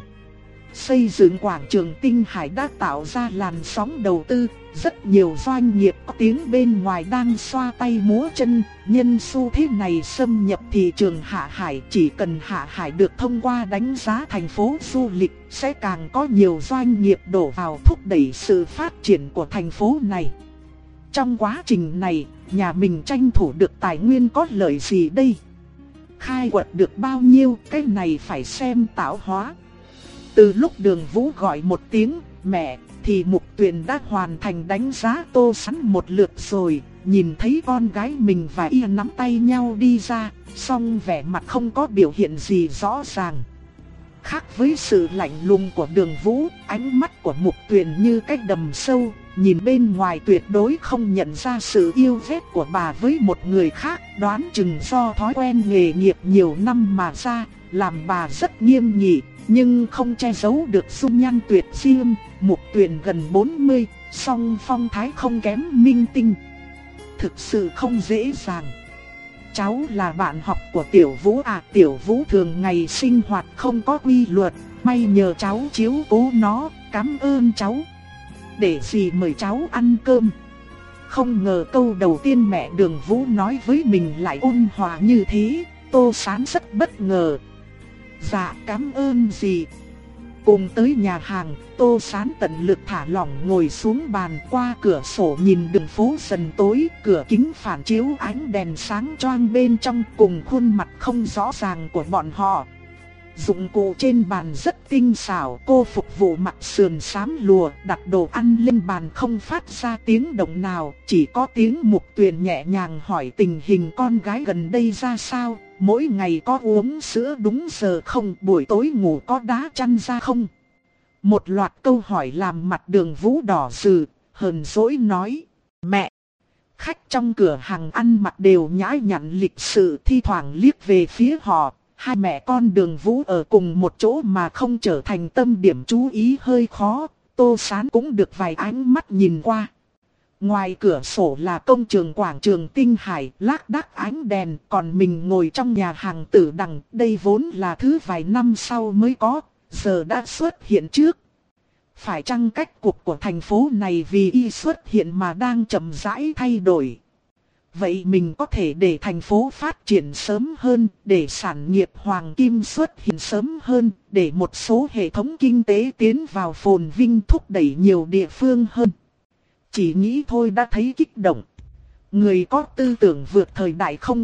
Xây dựng quảng trường Tinh Hải đã tạo ra làn sóng đầu tư, rất nhiều doanh nghiệp có tiếng bên ngoài đang xoa tay múa chân. Nhân xu thế này xâm nhập thị trường Hạ Hải, chỉ cần Hạ Hải được thông qua đánh giá thành phố du lịch, sẽ càng có nhiều doanh nghiệp đổ vào thúc đẩy sự phát triển của thành phố này. Trong quá trình này, nhà mình tranh thủ được tài nguyên có lợi gì đây? Khai quật được bao nhiêu, cái này phải xem tạo hóa. Từ lúc Đường Vũ gọi một tiếng mẹ, thì Mục Tuyền đã hoàn thành đánh giá Tô Sán một lượt rồi. Nhìn thấy con gái mình và y nắm tay nhau đi ra, song vẻ mặt không có biểu hiện gì rõ ràng. Khác với sự lạnh lùng của Đường Vũ, ánh mắt của Mục Tuyền như cái đầm sâu, nhìn bên ngoài tuyệt đối không nhận ra sự yêu ghét của bà với một người khác, đoán chừng do thói quen nghề nghiệp nhiều năm mà ra, làm bà rất nghiêm nghị, nhưng không che giấu được dung nhan tuyệt diễm. Mục Tuyền gần bốn mươi, song phong thái không kém minh tinh. Thực sự không dễ dàng. Cháu là bạn học của Tiểu Vũ à? Tiểu Vũ thường ngày sinh hoạt không có quy luật, may nhờ cháu chiếu cố nó, cảm ơn cháu. Để dì mời cháu ăn cơm. Không ngờ câu đầu tiên mẹ Đường Vũ nói với mình lại ôn hòa như thế, Tô Sán rất bất ngờ. Dạ cảm ơn dì. Cùng tới nhà hàng, Tô Sán tận lực thả lỏng ngồi xuống bàn, qua cửa sổ nhìn đường phố dần tối, cửa kính phản chiếu ánh đèn sáng choang bên trong cùng khuôn mặt không rõ ràng của bọn họ. Dụng cụ trên bàn rất tinh xảo, cô phục vụ mặc sườn xám lùa, đặt đồ ăn lên bàn không phát ra tiếng động nào, chỉ có tiếng Mục Tuyền nhẹ nhàng hỏi tình hình con gái gần đây ra sao, mỗi ngày có uống sữa đúng giờ không, buổi tối ngủ có đá chăn ra không. Một loạt câu hỏi làm mặt Đường Vũ đỏ rừ, hờn dỗi nói, mẹ. Khách trong cửa hàng ăn mặc đều nhã nhặn lịch sự, thi thoảng liếc về phía họ. Hai mẹ con Đường Vũ ở cùng một chỗ mà không trở thành tâm điểm chú ý hơi khó, Tô Sán cũng được vài ánh mắt nhìn qua. Ngoài cửa sổ là công trường quảng trường Tinh Hải, lác đác ánh đèn, còn mình ngồi trong nhà hàng Tử Đằng, đây vốn là thứ vài năm sau mới có, giờ đã xuất hiện trước. Phải chăng cách cục của thành phố này vì y xuất hiện mà đang chậm rãi thay đổi? Vậy mình có thể để thành phố phát triển sớm hơn, để sản nghiệp hoàng kim xuất hiện sớm hơn, để một số hệ thống kinh tế tiến vào phồn vinh thúc đẩy nhiều địa phương hơn. Chỉ nghĩ thôi đã thấy kích động. Người có tư tưởng vượt thời đại không ít,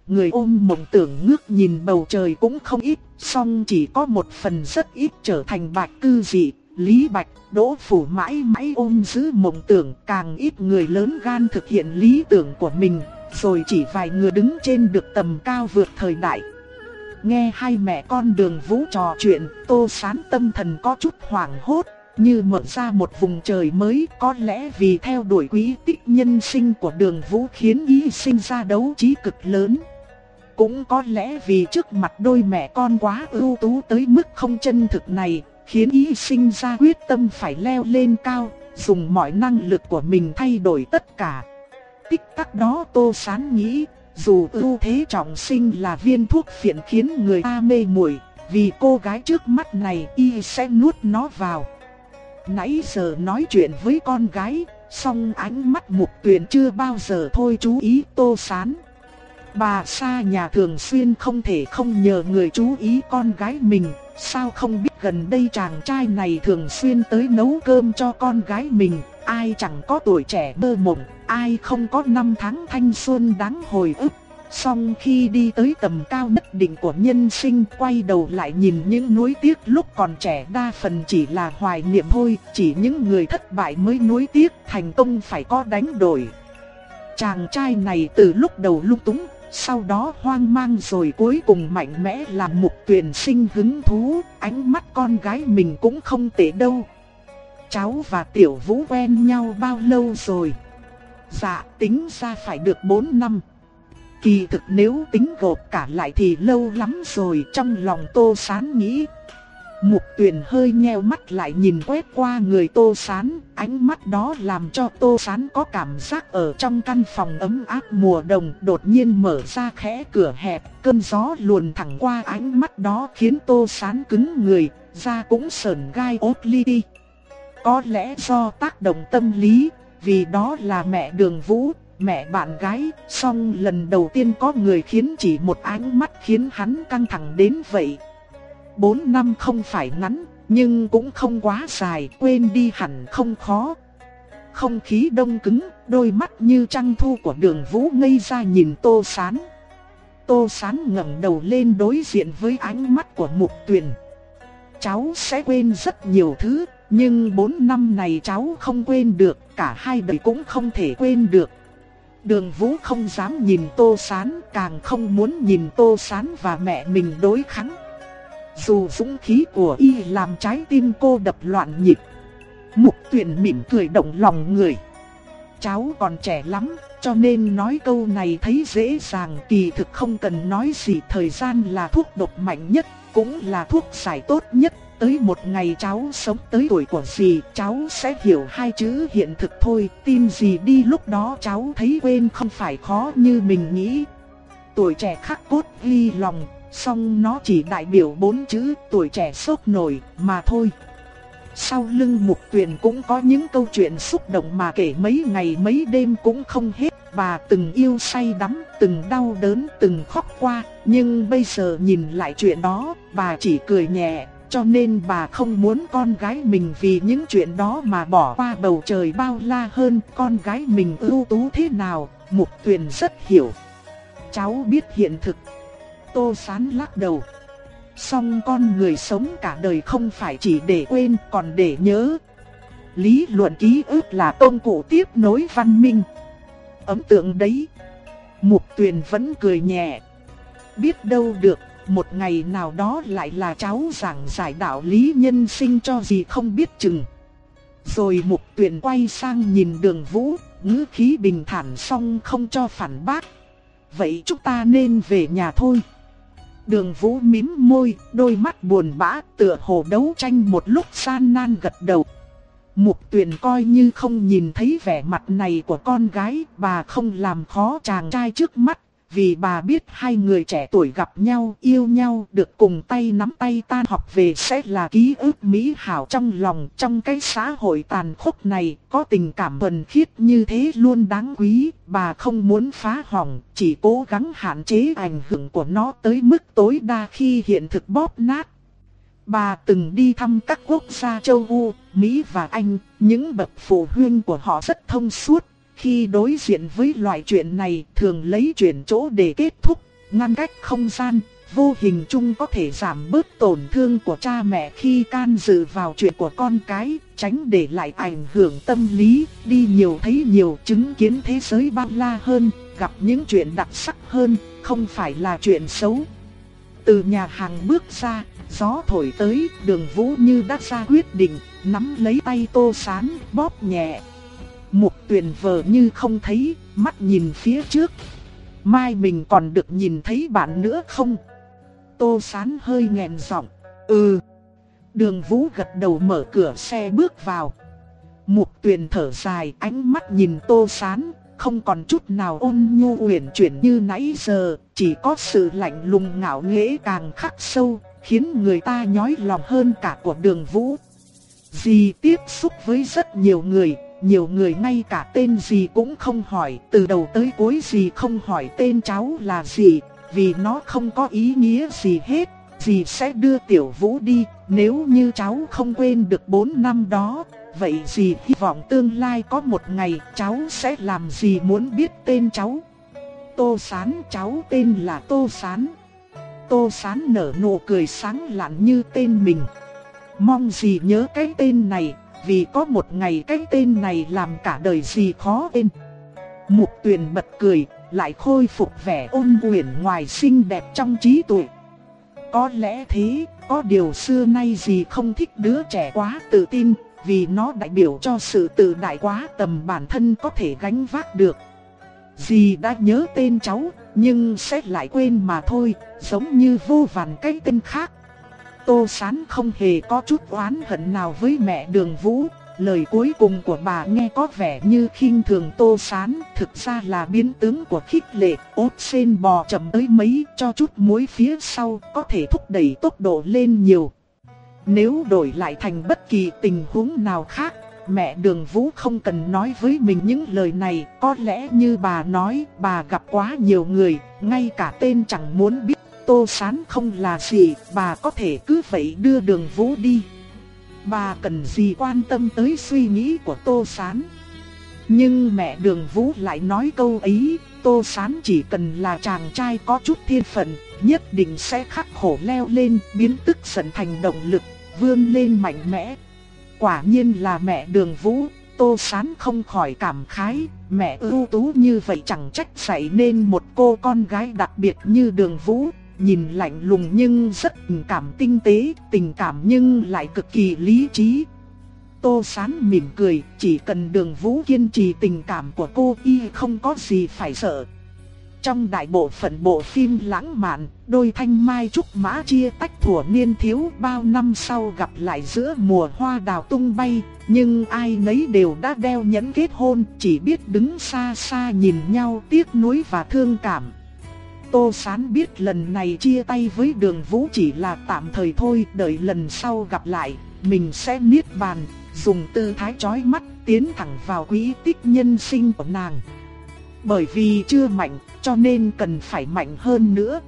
người ôm mộng tưởng ngước nhìn bầu trời cũng không ít, song chỉ có một phần rất ít trở thành bạch cư dị. Lý Bạch, Đỗ Phủ mãi mãi ôm giữ mộng tưởng, càng ít người lớn gan thực hiện lý tưởng của mình, rồi chỉ vài người đứng trên được tầm cao vượt thời đại. Nghe hai mẹ con Đường Vũ trò chuyện, Tô Sán tâm thần có chút hoảng hốt, như mở ra một vùng trời mới. Có lẽ vì theo đuổi quý tích nhân sinh của Đường Vũ khiến y sinh ra đấu trí cực lớn. Cũng có lẽ vì trước mặt đôi mẹ con quá ưu tú tới mức không chân thực này, khiến y sinh ra quyết tâm phải leo lên cao, dùng mọi năng lực của mình thay đổi tất cả. Tích tắc đó Tô Sán nghĩ, dù ưu thế trọng sinh là viên thuốc phiện khiến người ta mê muội, vì cô gái trước mắt này y sẽ nuốt nó vào. Nãy giờ nói chuyện với con gái, song ánh mắt Mục Tuyền chưa bao giờ thôi chú ý Tô Sán. Bà xa nhà thường xuyên không thể không nhờ người chú ý con gái mình. Sao không biết gần đây chàng trai này thường xuyên tới nấu cơm cho con gái mình. Ai chẳng có tuổi trẻ mơ mộng, ai không có năm tháng thanh xuân đáng hồi ức. Song khi đi tới tầm cao nhất định của nhân sinh, quay đầu lại nhìn những nuối tiếc lúc còn trẻ đa phần chỉ là hoài niệm thôi. Chỉ những người thất bại mới nuối tiếc, thành công phải có đánh đổi. Chàng trai này từ lúc đầu lung túng, sau đó hoang mang, rồi cuối cùng mạnh mẽ làm Mục Tuyền sinh hứng thú. Ánh mắt con gái mình cũng không tệ đâu. Cháu và Tiểu Vũ quen nhau bao lâu rồi? Dạ, tính ra phải được bốn năm. Kỳ thực nếu tính gộp cả lại thì lâu lắm rồi, trong lòng Tô Sán nghĩ. Mục Tuyền hơi nheo mắt lại nhìn quét qua người Tô Sán, ánh mắt đó làm cho Tô Sán có cảm giác ở trong căn phòng ấm áp mùa đông đột nhiên mở ra khẽ cửa hẹp, cơn gió luồn thẳng qua ánh mắt đó khiến Tô Sán cứng người, da cũng sởn gai ốt li đi. Có lẽ do tác động tâm lý, vì đó là mẹ Đường Vũ, mẹ bạn gái, song lần đầu tiên có người khiến chỉ một ánh mắt khiến hắn căng thẳng đến vậy. Bốn năm không phải ngắn, nhưng cũng không quá dài, quên đi hẳn không khó. Không khí đông cứng, đôi mắt như trăng thu của Đường Vũ ngây ra nhìn Tô Sán. Tô Sán ngẩng đầu lên đối diện với ánh mắt của Mục Tuyền. Cháu sẽ quên rất nhiều thứ, nhưng bốn năm này cháu không quên được, cả hai đời cũng không thể quên được. Đường Vũ không dám nhìn Tô Sán, càng không muốn nhìn Tô Sán và mẹ mình đối kháng. Dù dũng khí của y làm trái tim cô đập loạn nhịp. Mục Tuyền mỉm cười động lòng người. Cháu còn trẻ lắm, cho nên nói câu này thấy dễ dàng, kỳ thực không cần nói gì. Thời gian là thuốc độc mạnh nhất, cũng là thuốc giải tốt nhất. Tới một ngày cháu sống tới tuổi của dì, cháu sẽ hiểu hai chữ hiện thực thôi. Tin gì đi, lúc đó cháu thấy quên không phải khó như mình nghĩ. Tuổi trẻ khắc cốt ghi lòng, song nó chỉ đại biểu bốn chữ tuổi trẻ sốc nổi mà thôi. Sau lưng Mục Tuyền cũng có những câu chuyện xúc động mà kể mấy ngày mấy đêm cũng không hết. Bà từng yêu say đắm, từng đau đớn, từng khóc qua. Nhưng bây giờ nhìn lại chuyện đó, bà chỉ cười nhẹ. Cho nên bà không muốn con gái mình vì những chuyện đó mà bỏ qua bầu trời bao la hơn. Con gái mình ưu tú thế nào, Mục Tuyền rất hiểu. Cháu biết hiện thực. Tô Sán lắc đầu. Song con người sống cả đời không phải chỉ để quên, còn để nhớ. Lý luận ký ức là công cụ tiếp nối văn minh. Ấn tượng đấy. Mục Tuyền vẫn cười nhẹ. Biết đâu được, một ngày nào đó lại là cháu giảng giải đạo lý nhân sinh cho gì không biết chừng. Rồi Mục Tuyền quay sang nhìn Đường Vũ, ngữ khí bình thản song không cho phản bác. Vậy chúng ta nên về nhà thôi. Đường Vũ mím môi, đôi mắt buồn bã, tựa hồ đấu tranh một lúc gian nan gật đầu. Mục Tuyền coi như không nhìn thấy vẻ mặt này của con gái, bà không làm khó chàng trai trước mắt. Vì bà biết hai người trẻ tuổi gặp nhau, yêu nhau, được cùng tay nắm tay tan học về sẽ là ký ức mỹ hảo trong lòng. Trong cái xã hội tàn khốc này, có tình cảm thuần khiết như thế luôn đáng quý. Bà không muốn phá hỏng, chỉ cố gắng hạn chế ảnh hưởng của nó tới mức tối đa khi hiện thực bóp nát. Bà từng đi thăm các quốc gia châu Âu, Mỹ và Anh, những bậc phụ huynh của họ rất thông suốt. Khi đối diện với loại chuyện này thường lấy chuyển chỗ để kết thúc, ngăn cách không gian, vô hình chung có thể giảm bớt tổn thương của cha mẹ khi can dự vào chuyện của con cái, tránh để lại ảnh hưởng tâm lý, đi nhiều thấy nhiều, chứng kiến thế giới bao la hơn, gặp những chuyện đặc sắc hơn, không phải là chuyện xấu. Từ nhà hàng bước ra, gió thổi tới, Đường Vũ như đã ra quyết định, nắm lấy tay Tô Sán, bóp nhẹ. Mục Tuyền vờ như không thấy, mắt nhìn phía trước. Mai mình còn được nhìn thấy bạn nữa không? Tô Sán hơi nghẹn giọng. Ừ. Đường Vũ gật đầu mở cửa xe bước vào. Mục Tuyền thở dài, ánh mắt nhìn Tô Sán, không còn chút nào ôn nhu uyển chuyển như nãy giờ, chỉ có sự lạnh lùng ngạo nghễ càng khắc sâu, khiến người ta nhói lòng hơn cả của Đường Vũ. Dì tiếp xúc với rất nhiều người, nhiều người ngay cả tên dì cũng không hỏi, từ đầu tới cuối dì không hỏi tên cháu là gì, vì nó không có ý nghĩa gì hết. Dì sẽ đưa Tiểu Vũ đi, nếu như cháu không quên được bốn năm đó, vậy dì hy vọng tương lai có một ngày cháu sẽ làm dì muốn biết tên cháu. Tô Sán, cháu tên là Tô Sán. Tô Sán nở nụ cười sáng lạn như tên mình. Mong dì nhớ cái tên này, vì có một ngày cái tên này làm cả đời dì khó quên. Mục Tuyền bật cười, lại khôi phục vẻ ôn uyển ngoài xinh đẹp trong trí tuệ. Có lẽ thế, có điều xưa nay dì không thích đứa trẻ quá tự tin, vì nó đại biểu cho sự tự đại quá tầm bản thân có thể gánh vác được. Dì đã nhớ tên cháu, nhưng sẽ lại quên mà thôi, giống như vô vàn cái tên khác. Tô Sán không hề có chút oán hận nào với mẹ Đường Vũ. Lời cuối cùng của bà nghe có vẻ như khinh thường Tô Sán, thực ra là biến tướng của khích lệ. Ốt sên bò chậm tới mấy, cho chút muối phía sau có thể thúc đẩy tốc độ lên nhiều. Nếu đổi lại thành bất kỳ tình huống nào khác, mẹ Đường Vũ không cần nói với mình những lời này. Có lẽ như bà nói, bà gặp quá nhiều người, ngay cả tên chẳng muốn biết. Tô Sán không là gì, bà có thể cứ vậy đưa Đường Vũ đi. Bà cần gì quan tâm tới suy nghĩ của Tô Sán. Nhưng mẹ Đường Vũ lại nói câu ấy, Tô Sán chỉ cần là chàng trai có chút thiên phận, nhất định sẽ khắc khổ leo lên, biến tức giận thành động lực, vươn lên mạnh mẽ. Quả nhiên là mẹ Đường Vũ. Tô Sán không khỏi cảm khái, mẹ ưu tú như vậy chẳng trách dạy nên một cô con gái đặc biệt như Đường Vũ. Nhìn lạnh lùng nhưng rất tình cảm tinh tế, tình cảm nhưng lại cực kỳ lý trí. Tô Sán mỉm cười, chỉ cần Đường Vũ kiên trì tình cảm của cô y không có gì phải sợ. Trong đại bộ phận bộ phim lãng mạn, đôi thanh mai trúc mã chia tách thuở niên thiếu, bao năm sau gặp lại giữa mùa hoa đào tung bay, nhưng ai nấy đều đã đeo nhẫn kết hôn, chỉ biết đứng xa xa nhìn nhau tiếc nuối và thương cảm. Tô Sán biết lần này chia tay với Đường Vũ chỉ là tạm thời thôi, đợi lần sau gặp lại, mình sẽ niết bàn, dùng tư thái chói mắt tiến thẳng vào quỹ tích nhân sinh của nàng. Bởi vì chưa mạnh, cho nên cần phải mạnh hơn nữa.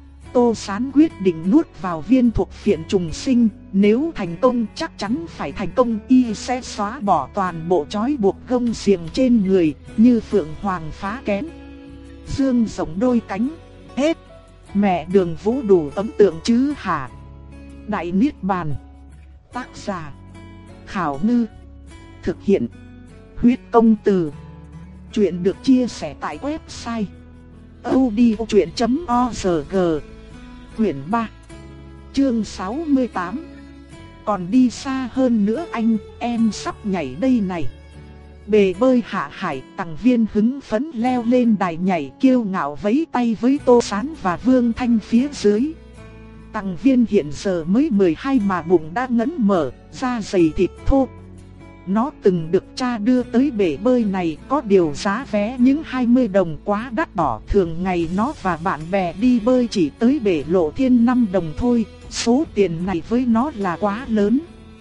Tô Sán quyết định nuốt vào viên thuộc phiện trùng sinh, nếu thành công chắc chắn phải thành công, y sẽ xóa bỏ toàn bộ trói buộc gông xiềng trên người, như phượng hoàng phá kén. Dương rộng đôi cánh. Hết. Mẹ Đường Vũ đủ ấn tượng chứ hả? Đại Niết Bàn. Tác giả Khảo Ngư. Thực hiện Huyết Công Từ. Chuyện được chia sẻ tại website audiochuyện chấm org. Quyển ba, chương sáu mươi tám. Còn đi xa hơn nữa anh, em sắp nhảy đây này. Bề bơi hạ hải, Tằng Viên hứng phấn leo lên đài nhảy, kiêu ngạo vẫy tay với Tô Sán và Vương Thanh phía dưới. Tằng Viên hiện giờ mới mười hai mà bụng đã ngấn mở, da dày thịt thô. Nó từng được cha đưa tới bể bơi này, có điều giá vé những hai mươi đồng quá đắt đỏ. Thường ngày nó và bạn bè đi bơi chỉ tới bể Lộ Thiên năm đồng thôi, số tiền này với nó là quá lớn.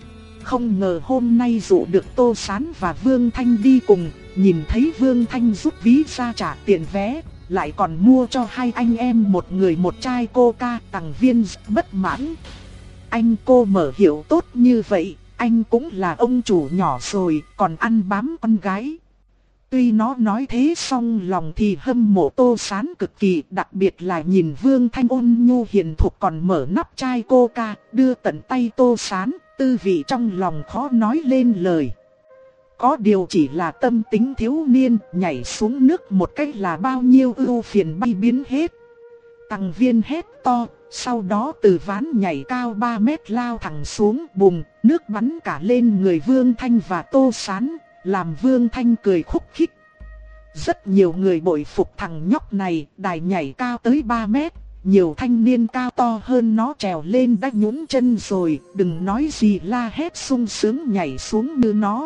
Không ngờ hôm nay dụ được Tô Sán và Vương Thanh đi cùng, nhìn thấy Vương Thanh rút ví ra trả tiền vé, lại còn mua cho hai anh em một người một chai coca. Tằng Viên bất mãn. Anh cô mở hiệu tốt như vậy, anh cũng là ông chủ nhỏ rồi, còn ăn bám con gái. Tuy nó nói thế song lòng thì hâm mộ Tô Sán cực kỳ, đặc biệt là nhìn Vương Thanh ôn nhu hiền thục còn mở nắp chai coca, đưa tận tay Tô Sán, tư vị trong lòng khó nói lên lời. Có điều chỉ là tâm tính thiếu niên, nhảy xuống nước một cách là bao nhiêu ưu phiền bay biến hết. Tằng Viên hét to, sau đó từ ván nhảy cao ba mét lao thẳng xuống, bùng, nước bắn cả lên người Vương Thanh và Tô Sán, làm Vương Thanh cười khúc khích. Rất nhiều người bội phục thằng nhóc này, đài nhảy cao tới ba mét, nhiều thanh niên cao to hơn nó trèo lên đã nhũn chân rồi, đừng nói gì la hét sung sướng nhảy xuống như nó.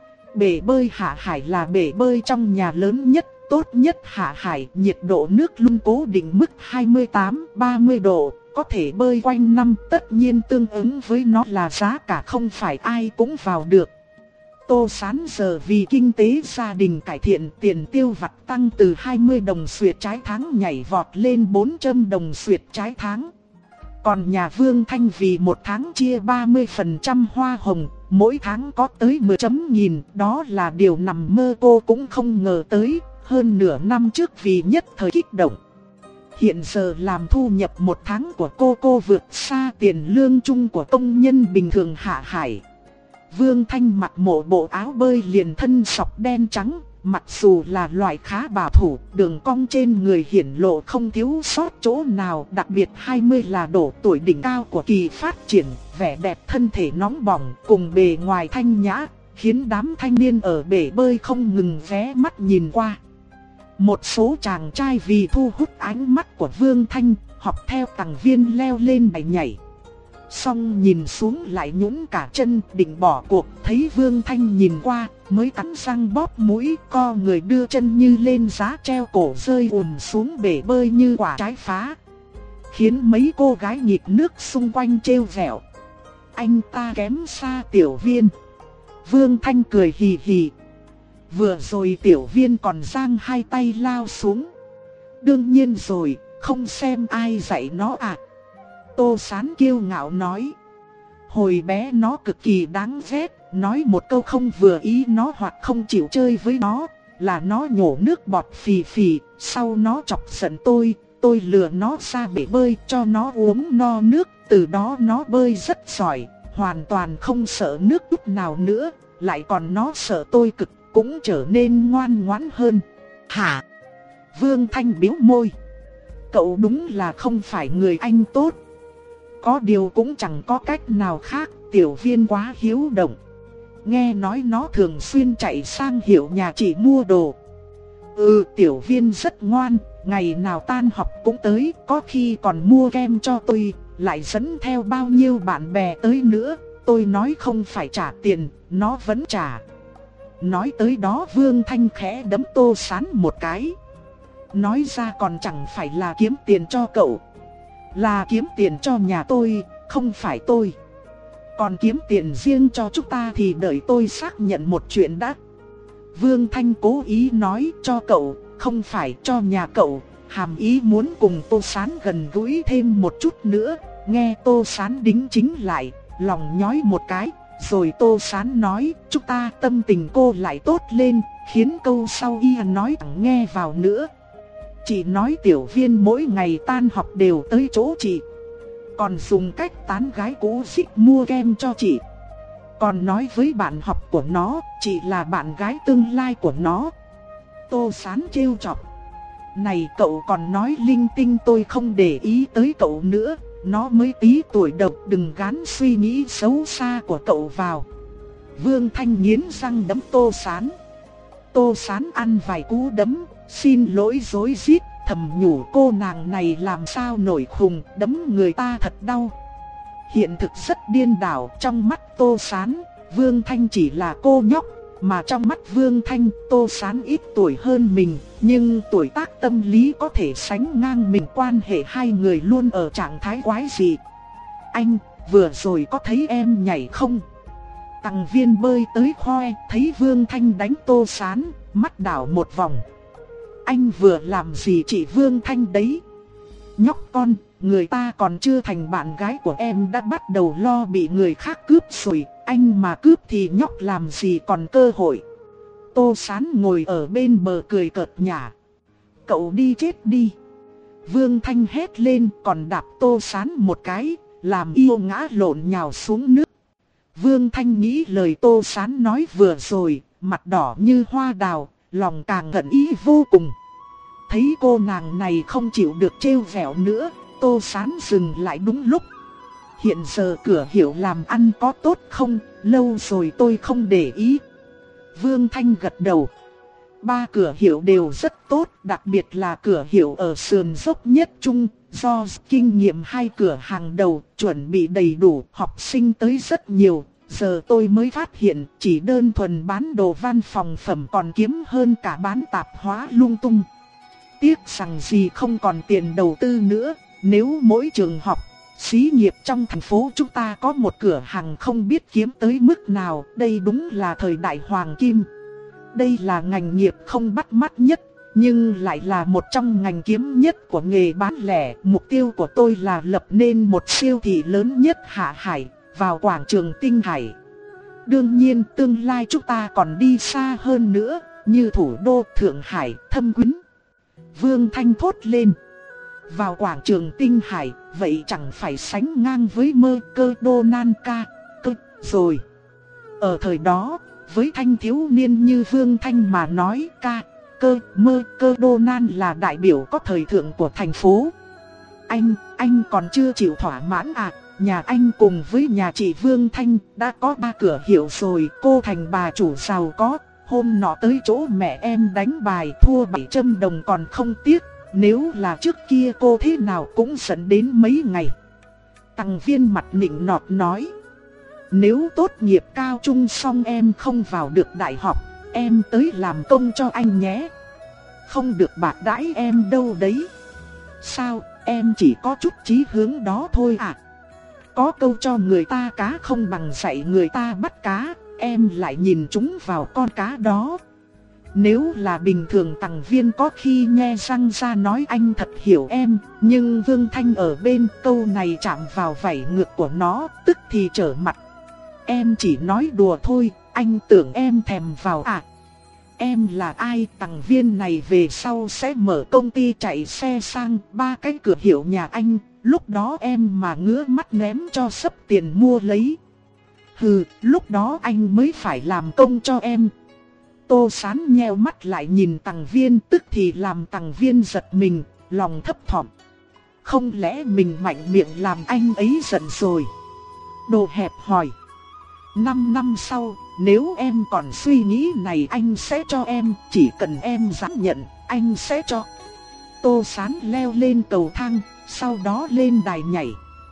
Bể bơi Hạ Hải là bể bơi trong nhà lớn nhất, tốt nhất Hạ Hải, nhiệt độ nước luôn cố định mức hai mươi tám đến ba mươi độ, có thể bơi quanh năm, tất nhiên tương ứng với nó là giá cả không phải ai cũng vào được. Tô Sán giờ vì kinh tế gia đình cải thiện, tiền tiêu vặt tăng từ hai mươi đồng xuyệt trái tháng nhảy vọt lên bốn trăm đồng xuyệt trái tháng. Còn nhà Vương Thanh vì một tháng chia ba mươi phần trăm hoa hồng, mỗi tháng có tới mười chấm nghìn, đó là điều nằm mơ cô cũng không ngờ tới, hơn nửa năm trước vì nhất thời kích động. Hiện giờ làm thu nhập một tháng của cô cô vượt xa tiền lương chung của công nhân bình thường Hạ Hải. Vương Thanh mặc một bộ áo bơi liền thân sọc đen trắng, mặc dù là loại khá bảo thủ, đường cong trên người hiển lộ không thiếu sót chỗ nào, đặc biệt hai mươi là độ tuổi đỉnh cao của kỳ phát triển, vẻ đẹp thân thể nóng bỏng cùng bề ngoài thanh nhã, khiến đám thanh niên ở bể bơi không ngừng ghé mắt nhìn qua. Một số chàng trai vì thu hút ánh mắt của Vương Thanh, học theo Tằng Viên leo lên đài nhảy. Xong nhìn xuống lại nhũn cả chân, định bỏ cuộc, thấy Vương Thanh nhìn qua, mới cắn răng bóp mũi, co người đưa chân như lên giá treo cổ rơi ùm xuống bể bơi như quả trái phá. Khiến mấy cô gái nhịp nước xung quanh trêu vẹo. Anh ta kém xa Tiểu Viên. Vương Thanh cười hì hì. Vừa rồi Tiểu Viên còn giang hai tay lao xuống. Đương nhiên rồi, không xem ai dạy nó à. Tô Sán kiêu ngạo nói. Hồi bé nó cực kỳ đáng ghét, nói một câu không vừa ý nó hoặc không chịu chơi với nó, là nó nhổ nước bọt phì phì, sau nó chọc giận tôi, tôi lừa nó ra bể bơi cho nó uống no nước, từ đó nó bơi rất giỏi, hoàn toàn không sợ nước chút nào nữa, lại còn nó sợ tôi cực, cũng trở nên ngoan ngoãn hơn. Hả? Vương Thanh biếu môi. Cậu đúng là không phải người anh tốt. Có điều cũng chẳng có cách nào khác, Tiểu Viên quá hiếu động. Nghe nói nó thường xuyên chạy sang hiệu nhà chị mua đồ. Ừ, Tiểu Viên rất ngoan, ngày nào tan học cũng tới, có khi còn mua kem cho tôi, lại dẫn theo bao nhiêu bạn bè tới nữa. Tôi nói không phải trả tiền, nó vẫn trả. Nói tới đó Vương Thanh khẽ đấm Tô Sán một cái. Nói ra còn chẳng phải là kiếm tiền cho cậu, là kiếm tiền cho nhà tôi, không phải tôi. Còn kiếm tiền riêng cho chúng ta thì đợi tôi xác nhận một chuyện đã. Vương Thanh cố ý nói cho cậu, không phải cho nhà cậu, hàm ý muốn cùng Tô Sán gần gũi thêm một chút nữa. Nghe Tô Sán đính chính lại, lòng nhói một cái. Rồi Tô Sán nói, chúng ta tâm tình cô lại tốt lên, khiến câu sau y nói chẳng nghe vào nữa. Chị nói Tiểu Viên mỗi ngày tan học đều tới chỗ chị, còn dùng cách tán gái cũ xích mua kem cho chị. Còn nói với bạn học của nó, chị là bạn gái tương lai của nó. Tô Sán trêu chọc. Này cậu còn nói linh tinh, tôi không để ý tới cậu nữa. Nó mới tí tuổi đầu, đừng gán suy nghĩ xấu xa của cậu vào. Vương Thanh nghiến răng đấm Tô Sán. Tô Sán ăn vài cú đấm, xin lỗi rối rít, thầm nhủ cô nàng này làm sao nổi khùng, đấm người ta thật đau. Hiện thực rất điên đảo, trong mắt Tô Sán, Vương Thanh chỉ là cô nhóc, mà trong mắt Vương Thanh, Tô Sán ít tuổi hơn mình, nhưng tuổi tác tâm lý có thể sánh ngang mình, quan hệ hai người luôn ở trạng thái quái dị. Anh, vừa rồi có thấy em nhảy không? Tằng Viên bơi tới khoe, thấy Vương Thanh đánh Tô Sán, mắt đảo một vòng. Anh vừa làm gì chị Vương Thanh đấy? Nhóc con, người ta còn chưa thành bạn gái của em đã bắt đầu lo bị người khác cướp rồi, anh mà cướp thì nhóc làm gì còn cơ hội. Tô Sán ngồi ở bên bờ cười cợt nhả. Cậu đi chết đi. Vương Thanh hét lên còn đạp Tô Sán một cái, làm yêu ngã lộn nhào xuống nước. Vương Thanh nghĩ lời Tô Sán nói vừa rồi, mặt đỏ như hoa đào, lòng càng hận ý vô cùng. Thấy cô nàng này không chịu được trêu vẻo nữa, Tô Sán dừng lại đúng lúc. Hiện giờ cửa hiệu làm ăn có tốt không? Lâu rồi tôi không để ý. Vương Thanh gật đầu. Ba cửa hiệu đều rất tốt, đặc biệt là cửa hiệu ở sườn dốc nhất trung, do kinh nghiệm hai cửa hàng đầu, chuẩn bị đầy đủ, học sinh tới rất nhiều. Giờ tôi mới phát hiện chỉ đơn thuần bán đồ văn phòng phẩm còn kiếm hơn cả bán tạp hóa lung tung. Tiếc rằng gì không còn tiền đầu tư nữa, nếu mỗi trường học, xí nghiệp trong thành phố chúng ta có một cửa hàng không biết kiếm tới mức nào, đây đúng là thời đại hoàng kim. Đây là ngành nghiệp không bắt mắt nhất, nhưng lại là một trong ngành kiếm nhất của nghề bán lẻ. Mục tiêu của tôi là lập nên một siêu thị lớn nhất Hạ Hải, vào quảng trường Tinh Hải. Đương nhiên tương lai chúng ta còn đi xa hơn nữa, như thủ đô Thượng Hải, Thâm Quyến. Vương Thanh thốt lên. Vào quảng trường Tinh Hải, vậy chẳng phải sánh ngang với mơ cơ đô nan ca, cơ, rồi. Ở thời đó, với thanh thiếu niên như Vương Thanh mà nói ca, cơ, mơ cơ đô nan là đại biểu có thời thượng của thành phố. Anh, anh còn chưa chịu thỏa mãn à? Nhà anh cùng với nhà chị Vương Thanh đã có ba cửa hiệu rồi, cô thành bà chủ giàu có. Hôm nọ tới chỗ mẹ em đánh bài thua bảy trăm đồng còn không tiếc. Nếu là trước kia cô thế nào cũng dẫn đến mấy ngày. Tằng Viên mặt nịnh nọt nói. Nếu tốt nghiệp cao trung xong em không vào được đại học, em tới làm công cho anh nhé. Không được bạc đãi em đâu đấy. Sao, em chỉ có chút chí hướng đó thôi à? Có câu cho người ta cá không bằng dạy người ta bắt cá, em lại nhìn chúng vào con cá đó. Nếu là bình thường Tằng Viên có khi nhe răng ra nói anh thật hiểu em, nhưng Vương Thanh ở bên câu này chạm vào vảy ngược của nó, tức thì trở mặt. Em chỉ nói đùa thôi, anh tưởng em thèm vào à? Em là ai? Tằng Viên này về sau sẽ mở công ty chạy xe sang ba cái cửa hiệu nhà anh, lúc đó em mà ngứa mắt ném cho sấp tiền mua lấy. Hừ, lúc đó anh mới phải làm công cho em. Tô Sán nheo mắt lại nhìn Tằng Viên, tức thì làm Tằng Viên giật mình, lòng thấp thỏm. Không lẽ mình mạnh miệng làm anh ấy giận rồi? Đồ hẹp hòi. Năm năm sau, nếu em còn suy nghĩ này anh sẽ cho em, chỉ cần em dám nhận, anh sẽ cho. Tô Sán leo lên cầu thang, sau đó lên đài nhảy.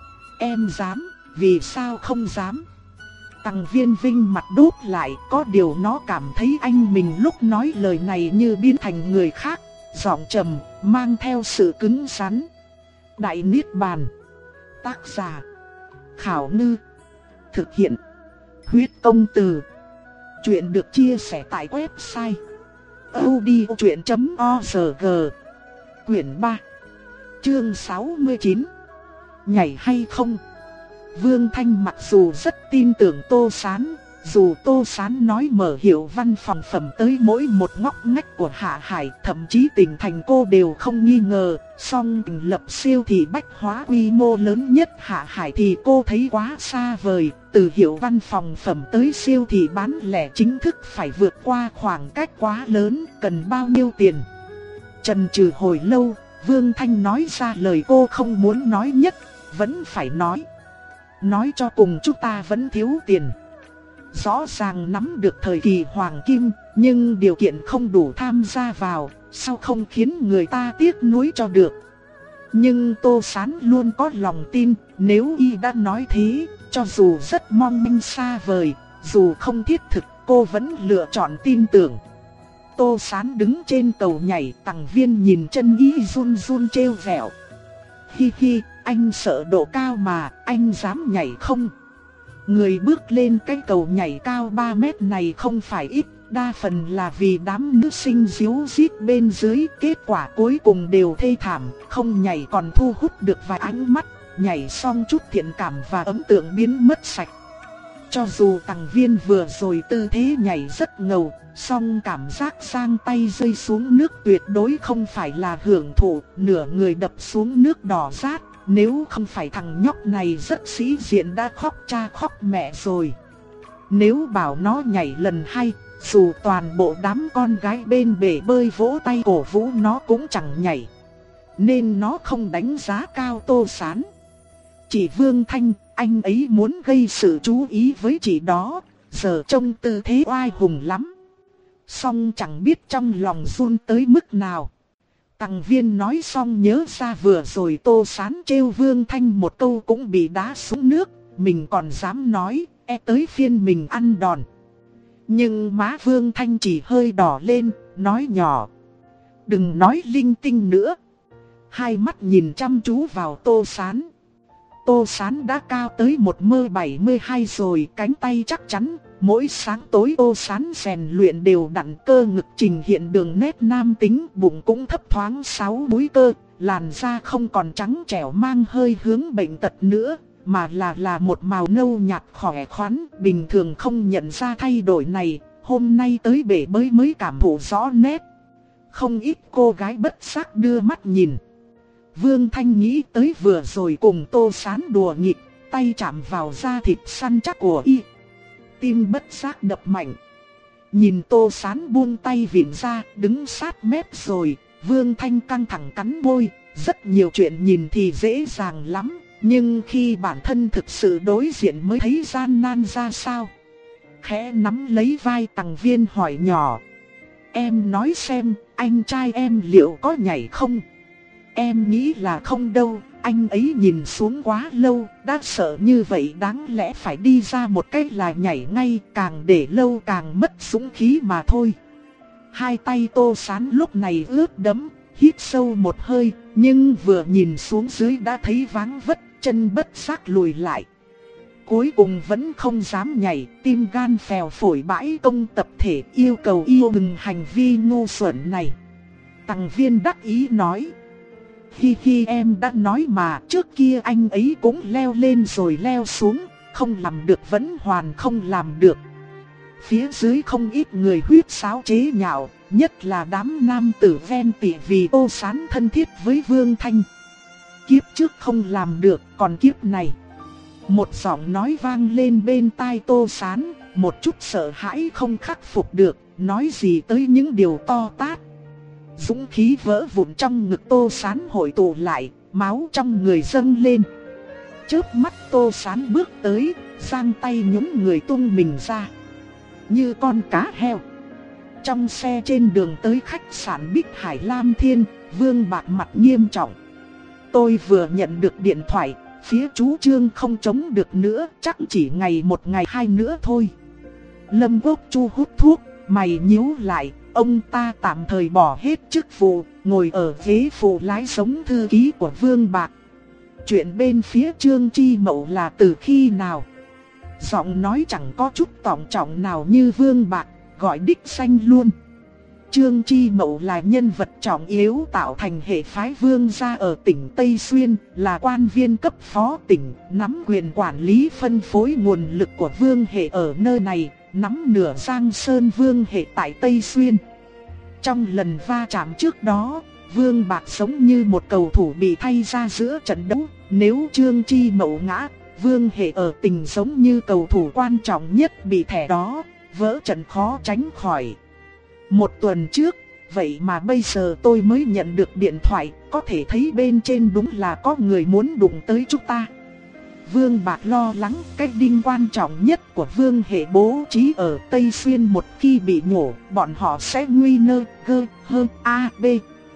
Em dám, vì sao không dám? Tằng Viên Vinh mặt đốt lại, có điều nó cảm thấy anh mình lúc nói lời này như biến thành người khác, giọng trầm, mang theo sự cứng rắn. Đại Niết Bàn. Tác giả Khảo Ngư. Thực hiện Huyết Công Từ. Chuyện được chia sẻ tại website audiochuyện chấm org. Quyển ba, chương sáu mươi chín. Nhảy hay không? Vương Thanh mặc dù rất tin tưởng Tô Sán, dù Tô Sán nói mở hiệu văn phòng phẩm tới mỗi một ngóc ngách của Hạ Hải, thậm chí tỉnh thành cô đều không nghi ngờ, song lập siêu thị bách hóa quy mô lớn nhất Hạ Hải thì cô thấy quá xa vời. Từ hiệu văn phòng phẩm tới siêu thị bán lẻ chính thức phải vượt qua khoảng cách quá lớn, cần bao nhiêu tiền? Chần chừ hồi lâu, Vương Thanh nói ra lời cô không muốn nói nhất, vẫn phải nói. Nói cho cùng chúng ta vẫn thiếu tiền. Rõ ràng nắm được thời kỳ hoàng kim, nhưng điều kiện không đủ tham gia vào, sao không khiến người ta tiếc nuối cho được. Nhưng Tô Sán luôn có lòng tin, nếu y đã nói thế, cho dù rất mong manh xa vời, dù không thiết thực, cô vẫn lựa chọn tin tưởng. Tô Sán đứng trên cầu nhảy, Tằng Viên nhìn chân y run run trêu vẹo. Hi hi, anh sợ độ cao mà, anh dám nhảy không? Người bước lên cái cầu nhảy cao ba mét này không phải ít, đa phần là vì đám nữ sinh díu dít bên dưới, kết quả cuối cùng đều thê thảm, không nhảy còn thu hút được vài ánh mắt, nhảy xong chút thiện cảm và ấn tượng biến mất sạch. Cho dù Tằng Viên vừa rồi tư thế nhảy rất ngầu, song cảm giác giang tay rơi xuống nước tuyệt đối không phải là hưởng thụ, nửa người đập xuống nước đỏ rát. Nếu không phải thằng nhóc này rất sĩ diện đã khóc cha khóc mẹ rồi. Nếu bảo nó nhảy lần hai, dù toàn bộ đám con gái bên bể bơi vỗ tay cổ vũ nó cũng chẳng nhảy. Nên nó không đánh giá cao Tô Sán. Chỉ Vương Thanh, anh ấy muốn gây sự chú ý với chị đó, giờ trông tư thế oai hùng lắm. Song chẳng biết trong lòng run tới mức nào. Tằng Viên nói xong nhớ ra vừa rồi Tô Sán trêu Vương Thanh một câu cũng bị đá xuống nước, mình còn dám nói, e tới phiên mình ăn đòn. Nhưng má Vương Thanh chỉ hơi đỏ lên, nói nhỏ: đừng nói linh tinh nữa. Hai mắt nhìn chăm chú vào Tô Sán. Tô Sán đã cao tới một mơ bảy mươi hai rồi, cánh tay chắc chắn. Mỗi sáng tối Tô Sán rèn luyện đều đặn, cơ ngực trình hiện đường nét nam tính, bụng cũng thấp thoáng sáu múi cơ, làn da không còn trắng trẻo mang hơi hướng bệnh tật nữa, mà là là một màu nâu nhạt khỏe khoắn, bình thường không nhận ra thay đổi này, hôm nay tới bể bơi mới cảm thụ rõ nét. Không ít cô gái bất giác đưa mắt nhìn. Vương Thanh nghĩ tới vừa rồi cùng Tô Sán đùa nghịch, tay chạm vào da thịt săn chắc của y. Tim bất giác đập mạnh. Nhìn Tô Sán buông tay vịn ra, đứng sát mép rồi, Vương Thanh căng thẳng cắn môi. Rất nhiều chuyện nhìn thì dễ dàng lắm, nhưng khi bản thân thực sự đối diện mới thấy gian nan ra sao. Khẽ nắm lấy vai Tằng Viên hỏi nhỏ: em nói xem, anh trai em liệu có nhảy không? Em nghĩ là không đâu, anh ấy nhìn xuống quá lâu, đã sợ như vậy đáng lẽ phải đi ra một cách là nhảy ngay, càng để lâu càng mất dũng khí mà thôi. Hai tay Tô Sán lúc này ướt đẫm, hít sâu một hơi, nhưng vừa nhìn xuống dưới đã thấy váng vất, chân bất giác lùi lại. Cuối cùng vẫn không dám nhảy, tim gan phèo phổi bãi công tập thể, yêu cầu yêu ngừng hành vi ngu xuẩn này. Tằng Viên đắc ý nói: hi hi, em đã nói mà, trước kia anh ấy cũng leo lên rồi leo xuống, không làm được vẫn hoàn không làm được. Phía dưới không ít người huyết sáo chế nhạo, nhất là đám nam tử ven tỉ vì Tô Sán thân thiết với Vương Thanh. Kiếp trước không làm được, còn kiếp này. Một giọng nói vang lên bên tai Tô Sán, một chút sợ hãi không khắc phục được, nói gì tới những điều to tát. Dũng khí vỡ vụn trong ngực Tô Sán hội tụ lại, máu trong người dâng lên. Chớp mắt Tô Sán bước tới, giang tay nhún người tung mình ra như con cá heo. Trong xe trên đường tới khách sạn Bích Hải Lam Thiên, Vương Bạc mặt nghiêm trọng: tôi vừa nhận được điện thoại, phía chú Trương không chống được nữa, chắc chỉ ngày một ngày hai nữa thôi. Lâm Quốc Chu hút thuốc, mày nhíu lại. Ông ta tạm thời bỏ hết chức vụ, ngồi ở ghế phụ lái giống thư ký của Vương Bạc. Chuyện bên phía Trương Chi Mậu là từ khi nào? Giọng nói chẳng có chút tỏng trọng nào như Vương Bạc, gọi đích danh luôn. Trương Chi Mậu là nhân vật trọng yếu tạo thành hệ phái Vương gia ở tỉnh Tây Xuyên, là quan viên cấp phó tỉnh, nắm quyền quản lý phân phối nguồn lực của Vương hệ ở nơi này, nắm nửa Giang Sơn Vương hệ tại Tây Xuyên. Trong lần va chạm trước đó, Vương Bạc giống như một cầu thủ bị thay ra giữa trận đấu. Nếu Trương Chi Mậu ngã, Vương hệ ở tỉnh giống như cầu thủ quan trọng nhất bị thẻ đó, vỡ trận khó tránh khỏi. Một tuần trước, vậy mà bây giờ tôi mới nhận được điện thoại, có thể thấy bên trên đúng là có người muốn đụng tới chúng ta. Vương Bạc lo lắng cái đinh quan trọng nhất của Vương hệ bố trí ở Tây Xuyên một khi bị nhổ, bọn họ sẽ nguy nơ, gơ, hơn, a, b.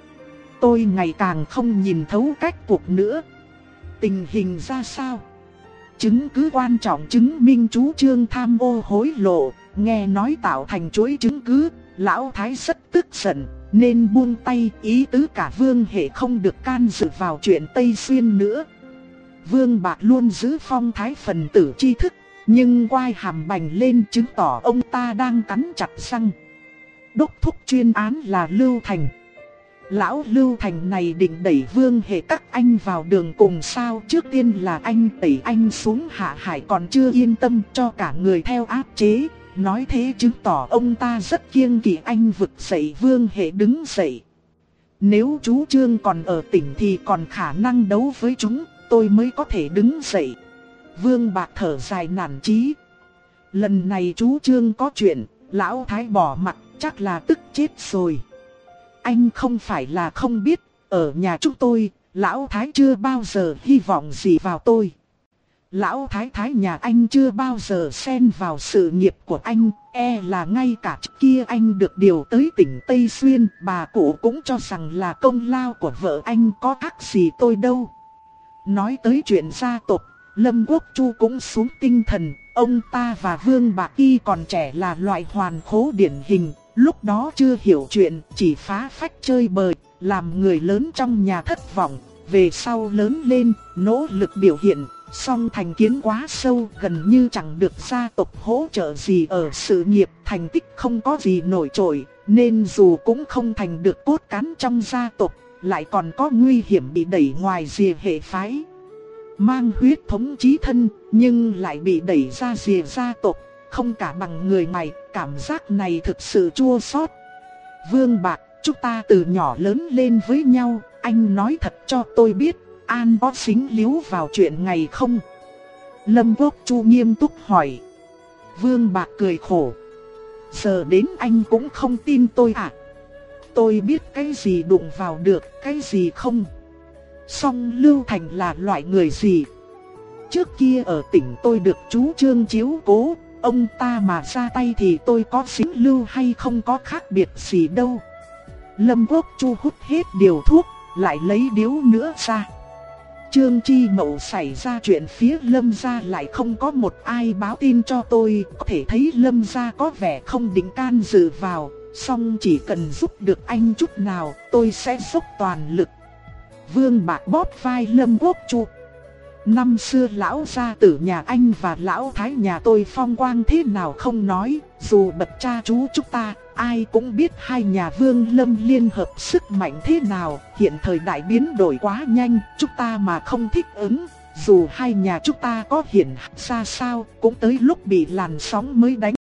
Tôi ngày càng không nhìn thấu cách cuộc nữa. Tình hình ra sao? Chứng cứ quan trọng chứng minh chú Trương tham ô hối lộ, nghe nói tạo thành chuỗi chứng cứ, Lão Thái rất tức giận, nên buông tay, ý tứ cả Vương hệ không được can dự vào chuyện Tây Xuyên nữa. Vương Bạc luôn giữ phong thái phần tử tri thức, nhưng quai hàm bành lên chứng tỏ ông ta đang cắn chặt răng. Đốc thúc chuyên án là Lưu Thành. Lão Lưu Thành này định đẩy Vương Hệ các anh vào đường cùng sao? Trước tiên là anh đẩy anh xuống hạ hải còn chưa yên tâm, cho cả người theo áp chế. Nói thế chứng tỏ ông ta rất kiêng kỵ anh. Vực dậy. Vương Hệ đứng dậy. Nếu chú Trương còn ở tỉnh thì còn khả năng đấu với chúng, tôi mới có thể đứng dậy. Vương Bạc thở dài nản chí. Lần này chú Trương có chuyện, Lão Thái bỏ mặt, chắc là tức chết rồi. Anh không phải là không biết, ở nhà chúng tôi, Lão Thái chưa bao giờ hy vọng gì vào tôi. Lão Thái Thái nhà anh chưa bao giờ xen vào sự nghiệp của anh, e là ngay cả trước kia anh được điều tới tỉnh Tây Xuyên, bà cụ cũng cho rằng là công lao của vợ anh, có khác gì tôi đâu. Nói tới chuyện gia tộc, Lâm Quốc Chu cũng xuống tinh thần, ông ta và Vương Bạc khi còn trẻ là loại hoàn khố điển hình, lúc đó chưa hiểu chuyện, chỉ phá phách chơi bời, làm người lớn trong nhà thất vọng, về sau lớn lên, nỗ lực biểu hiện. Song thành kiến quá sâu, gần như chẳng được gia tộc hỗ trợ gì ở sự nghiệp, thành tích không có gì nổi trội, nên dù cũng không thành được cốt cán trong gia tộc, lại còn có nguy hiểm bị đẩy ngoài rìa hệ phái. Mang huyết thống chí thân, nhưng lại bị đẩy ra rìa gia tộc, không cả bằng người ngoài, cảm giác này thực sự chua xót. Vương Bạc, chúng ta từ nhỏ lớn lên với nhau, anh nói thật cho tôi biết, An có dính líu vào chuyện ngày không? Lâm Quốc Chu nghiêm túc hỏi. Vương Bạc cười khổ. Giờ đến anh cũng không tin tôi à? Tôi biết cái gì đụng vào được, cái gì không. Song Lưu Thành là loại người gì? Trước kia ở tỉnh tôi được chú Trương chiếu cố, ông ta mà ra tay thì tôi có dính lưu hay không có khác biệt gì đâu. Lâm Quốc Chu hút hết điều thuốc, lại lấy điếu nữa ra. Trương Chi Mậu xảy ra chuyện phía Lâm gia lại không có một ai báo tin cho tôi, có thể thấy Lâm gia có vẻ không định can dự vào, song chỉ cần giúp được anh chút nào, tôi sẽ dốc toàn lực. Vương Bạc bóp vai Lâm Quốc Chu. Năm xưa lão gia tử nhà anh và lão thái nhà tôi phong quang thế nào không nói, dù bậc cha chú chúng ta, ai cũng biết hai nhà Vương Lâm liên hợp sức mạnh thế nào. Hiện thời đại biến đổi quá nhanh, chúng ta mà không thích ứng, dù hai nhà chúng ta có hiển hách ra sao, cũng tới lúc bị làn sóng mới đánh